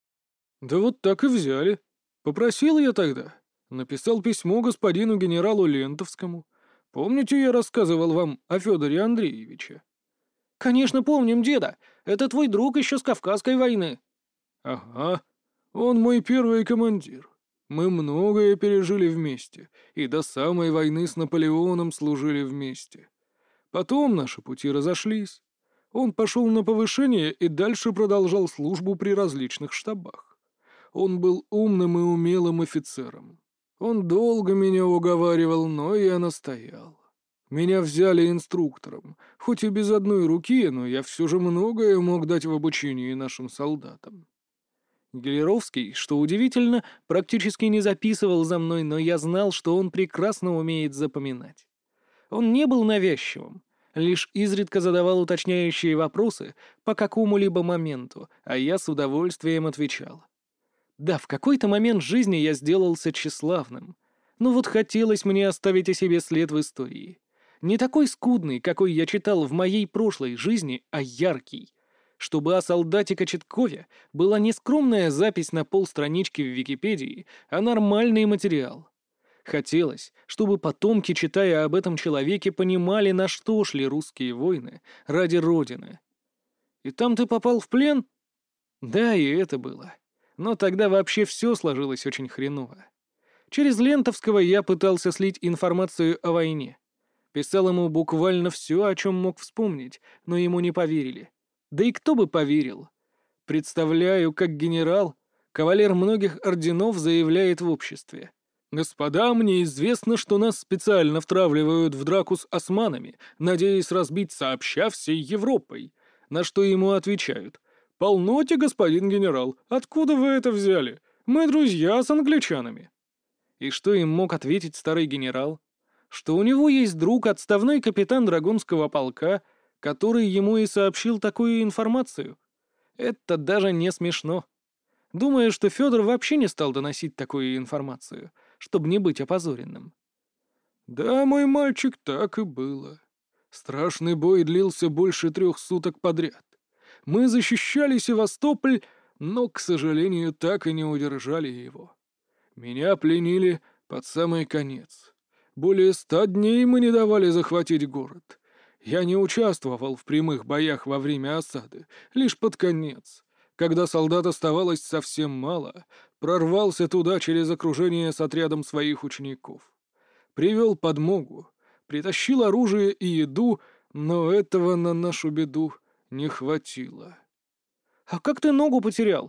Да вот так и взяли. Попросил я тогда. Написал письмо господину генералу Лентовскому. Помните, я рассказывал вам о Федоре Андреевиче? «Конечно помним, деда. Это твой друг еще с Кавказской войны». Ага, он мой первый командир. Мы многое пережили вместе, и до самой войны с Наполеоном служили вместе. Потом наши пути разошлись. Он пошел на повышение и дальше продолжал службу при различных штабах. Он был умным и умелым офицером. Он долго меня уговаривал, но я настоял. Меня взяли инструктором, хоть и без одной руки, но я все же многое мог дать в обучении нашим солдатам. Гелеровский, что удивительно, практически не записывал за мной, но я знал, что он прекрасно умеет запоминать. Он не был навязчивым, лишь изредка задавал уточняющие вопросы по какому-либо моменту, а я с удовольствием отвечал. Да, в какой-то момент жизни я сделался тщеславным. Но вот хотелось мне оставить о себе след в истории. Не такой скудный, какой я читал в моей прошлой жизни, а яркий. Чтобы о солдате Кочеткове была не скромная запись на полстранички в Википедии, а нормальный материал. Хотелось, чтобы потомки, читая об этом человеке, понимали, на что шли русские войны ради Родины. «И там ты попал в плен?» Да, и это было. Но тогда вообще все сложилось очень хреново. Через Лентовского я пытался слить информацию о войне. Писал ему буквально все, о чем мог вспомнить, но ему не поверили. Да и кто бы поверил? Представляю, как генерал, кавалер многих орденов, заявляет в обществе. «Господа, мне известно, что нас специально втравливают в драку с османами, надеясь разбить сообща всей Европой». На что ему отвечают: «Полноте, господин генерал, откуда вы это взяли? Мы друзья с англичанами». И что им мог ответить старый генерал? Что у него есть друг, отставной капитан Драгунского полка, который ему и сообщил такую информацию. Это даже не смешно. Думаю, что Федор вообще не стал доносить такую информацию, чтобы не быть опозоренным. Да, мой мальчик, так и было. Страшный бой длился больше 3 суток подряд. Мы защищали Севастополь, но, к сожалению, так и не удержали его. Меня пленили под самый конец. Более 100 дней мы не давали захватить город. Я не участвовал в прямых боях во время осады, лишь под конец. Когда солдат оставалось совсем мало, прорвался туда через окружение с отрядом своих учеников. Привел подмогу, притащил оружие и еду, но этого на нашу беду не хватило. «А как ты ногу потерял?»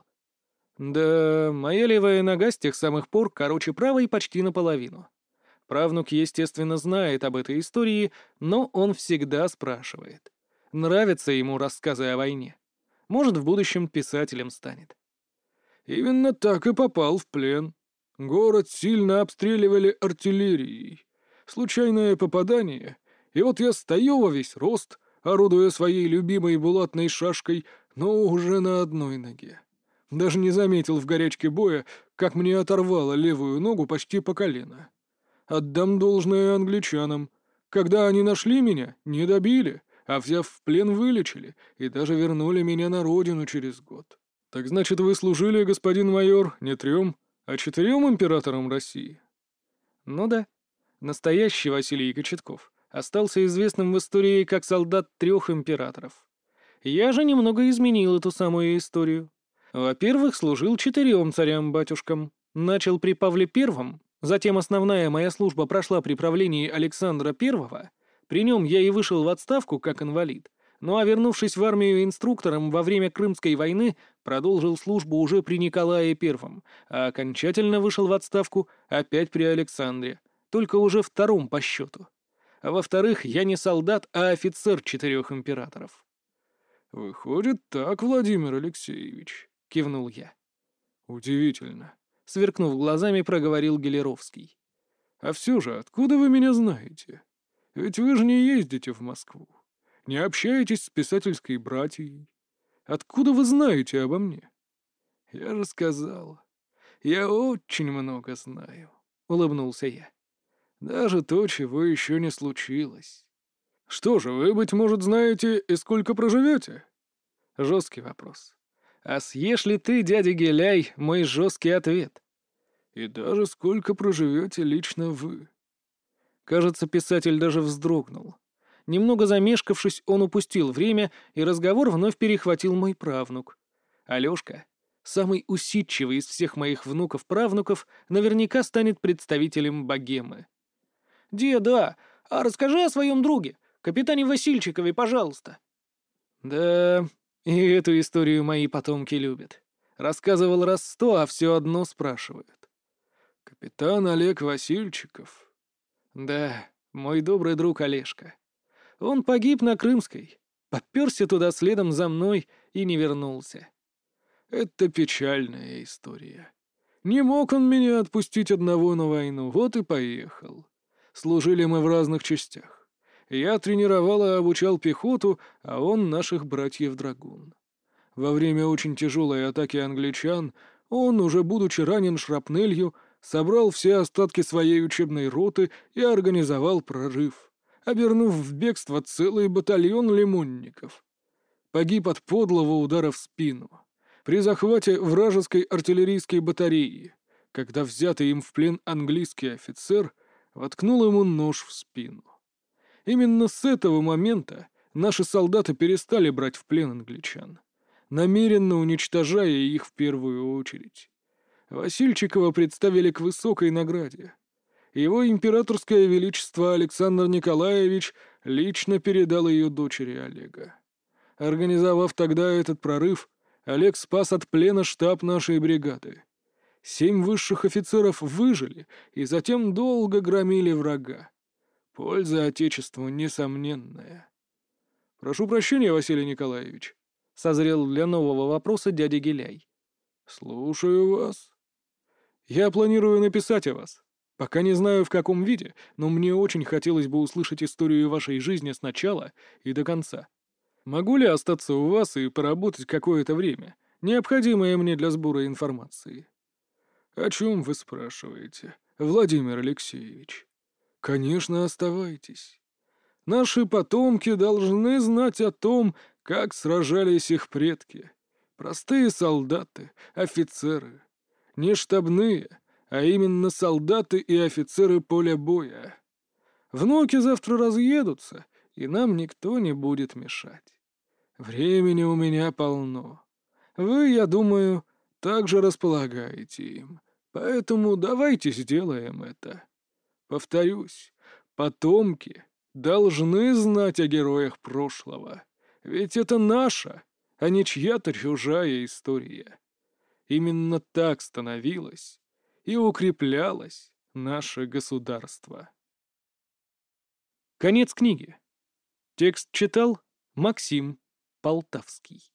«Да, моя левая нога с тех самых пор короче правой почти наполовину. Правнук, естественно, знает об этой истории, но он всегда спрашивает. Нравятся ему рассказы о войне. Может, в будущем писателем станет». Именно так и попал в плен. Город сильно обстреливали артиллерией. Случайное попадание, и вот я стою во весь рост, орудуя своей любимой булатной шашкой, но уже на одной ноге. Даже не заметил в горячке боя, как мне оторвало левую ногу почти по колено. Отдам должное англичанам. Когда они нашли меня, не добили, а взяв в плен, вылечили и даже вернули меня на родину через год. Так значит, вы служили, господин майор, не 3, а 4 императорам России? Ну да, настоящий Василий Кочетков остался известным в истории как солдат 3 императоров. Я же немного изменил эту самую историю. Во-первых, служил 4 царям-батюшкам. Начал при Павле I, затем основная моя служба прошла при правлении Александра I. При нем я и вышел в отставку как инвалид, Ну а вернувшись в армию инструктором во время Крымской войны, продолжил службу уже при Николае Первом, а окончательно вышел в отставку опять при Александре, только уже втором по счету. А во-вторых, я не солдат, а офицер 4 императоров. «Выходит так, Владимир Алексеевич», — кивнул я. «Удивительно», — Сверкнув глазами, проговорил Гелеровский. «А все же, откуда вы меня знаете? Ведь вы же не ездите в Москву, не общаетесь с писательской братьей. Откуда вы знаете обо мне?» «Я же сказал, я очень много знаю», — улыбнулся я. «Даже то, чего еще не случилось». «Что же, вы, быть может, знаете, и сколько проживете?» Жесткий вопрос. А съешь ли ты, дядя Геляй, мой жесткий ответ? «И даже сколько проживете лично вы». Кажется, писатель даже вздрогнул. Немного замешкавшись, он упустил время, и разговор вновь перехватил мой правнук. Алёшка, самый усидчивый из всех моих внуков-правнуков, наверняка станет представителем богемы. «Деда, а расскажи о своем друге, капитане Васильчикове, пожалуйста». «Да, и эту историю мои потомки любят. Рассказывал раз 100, а все одно спрашивают». «Капитан Олег Васильчиков». «Да, мой добрый друг Олежка. Он погиб на Крымской, попёрся туда следом за мной и не вернулся». «Это печальная история. Не мог он меня отпустить одного на войну, вот и поехал. Служили мы в разных частях. Я тренировал и обучал пехоту, а он наших братьев-драгун. Во время очень тяжелой атаки англичан он, уже будучи ранен шрапнелью, собрал все остатки своей учебной роты и организовал прорыв, обернув в бегство целый батальон лимонников. Погиб от подлого удара в спину при захвате вражеской артиллерийской батареи, когда взятый им в плен английский офицер воткнул ему нож в спину. Именно с этого момента наши солдаты перестали брать в плен англичан, намеренно уничтожая их в первую очередь. Васильчикова представили к высокой награде. Его императорское величество Александр Николаевич лично передал ее дочери Олега. Организовав тогда этот прорыв, Олег спас от плена штаб нашей бригады. 7 высших офицеров выжили и затем долго громили врага. Польза Отечеству несомненная. «Прошу прощения, Василий Николаевич», — созрел для нового вопроса дядя Геляй. «Слушаю вас». «Я планирую написать о вас. Пока не знаю, в каком виде, но мне очень хотелось бы услышать историю вашей жизни с начала и до конца. Могу ли остаться у вас и поработать какое-то время, необходимое мне для сбора информации?» «О чем вы спрашиваете, Владимир Алексеевич?» «Конечно, оставайтесь. Наши потомки должны знать о том, как сражались их предки. Простые солдаты, офицеры. Не штабные, а именно солдаты и офицеры поля боя. Внуки завтра разъедутся, и нам никто не будет мешать. Времени у меня полно. Вы, я думаю, также располагаете им. Поэтому давайте сделаем это. Повторюсь, потомки должны знать о героях прошлого. Ведь это наша, а не чья-то чужая история. Именно так становилось и укреплялось наше государство. Конец книги. Текст читал Максим Полтавский.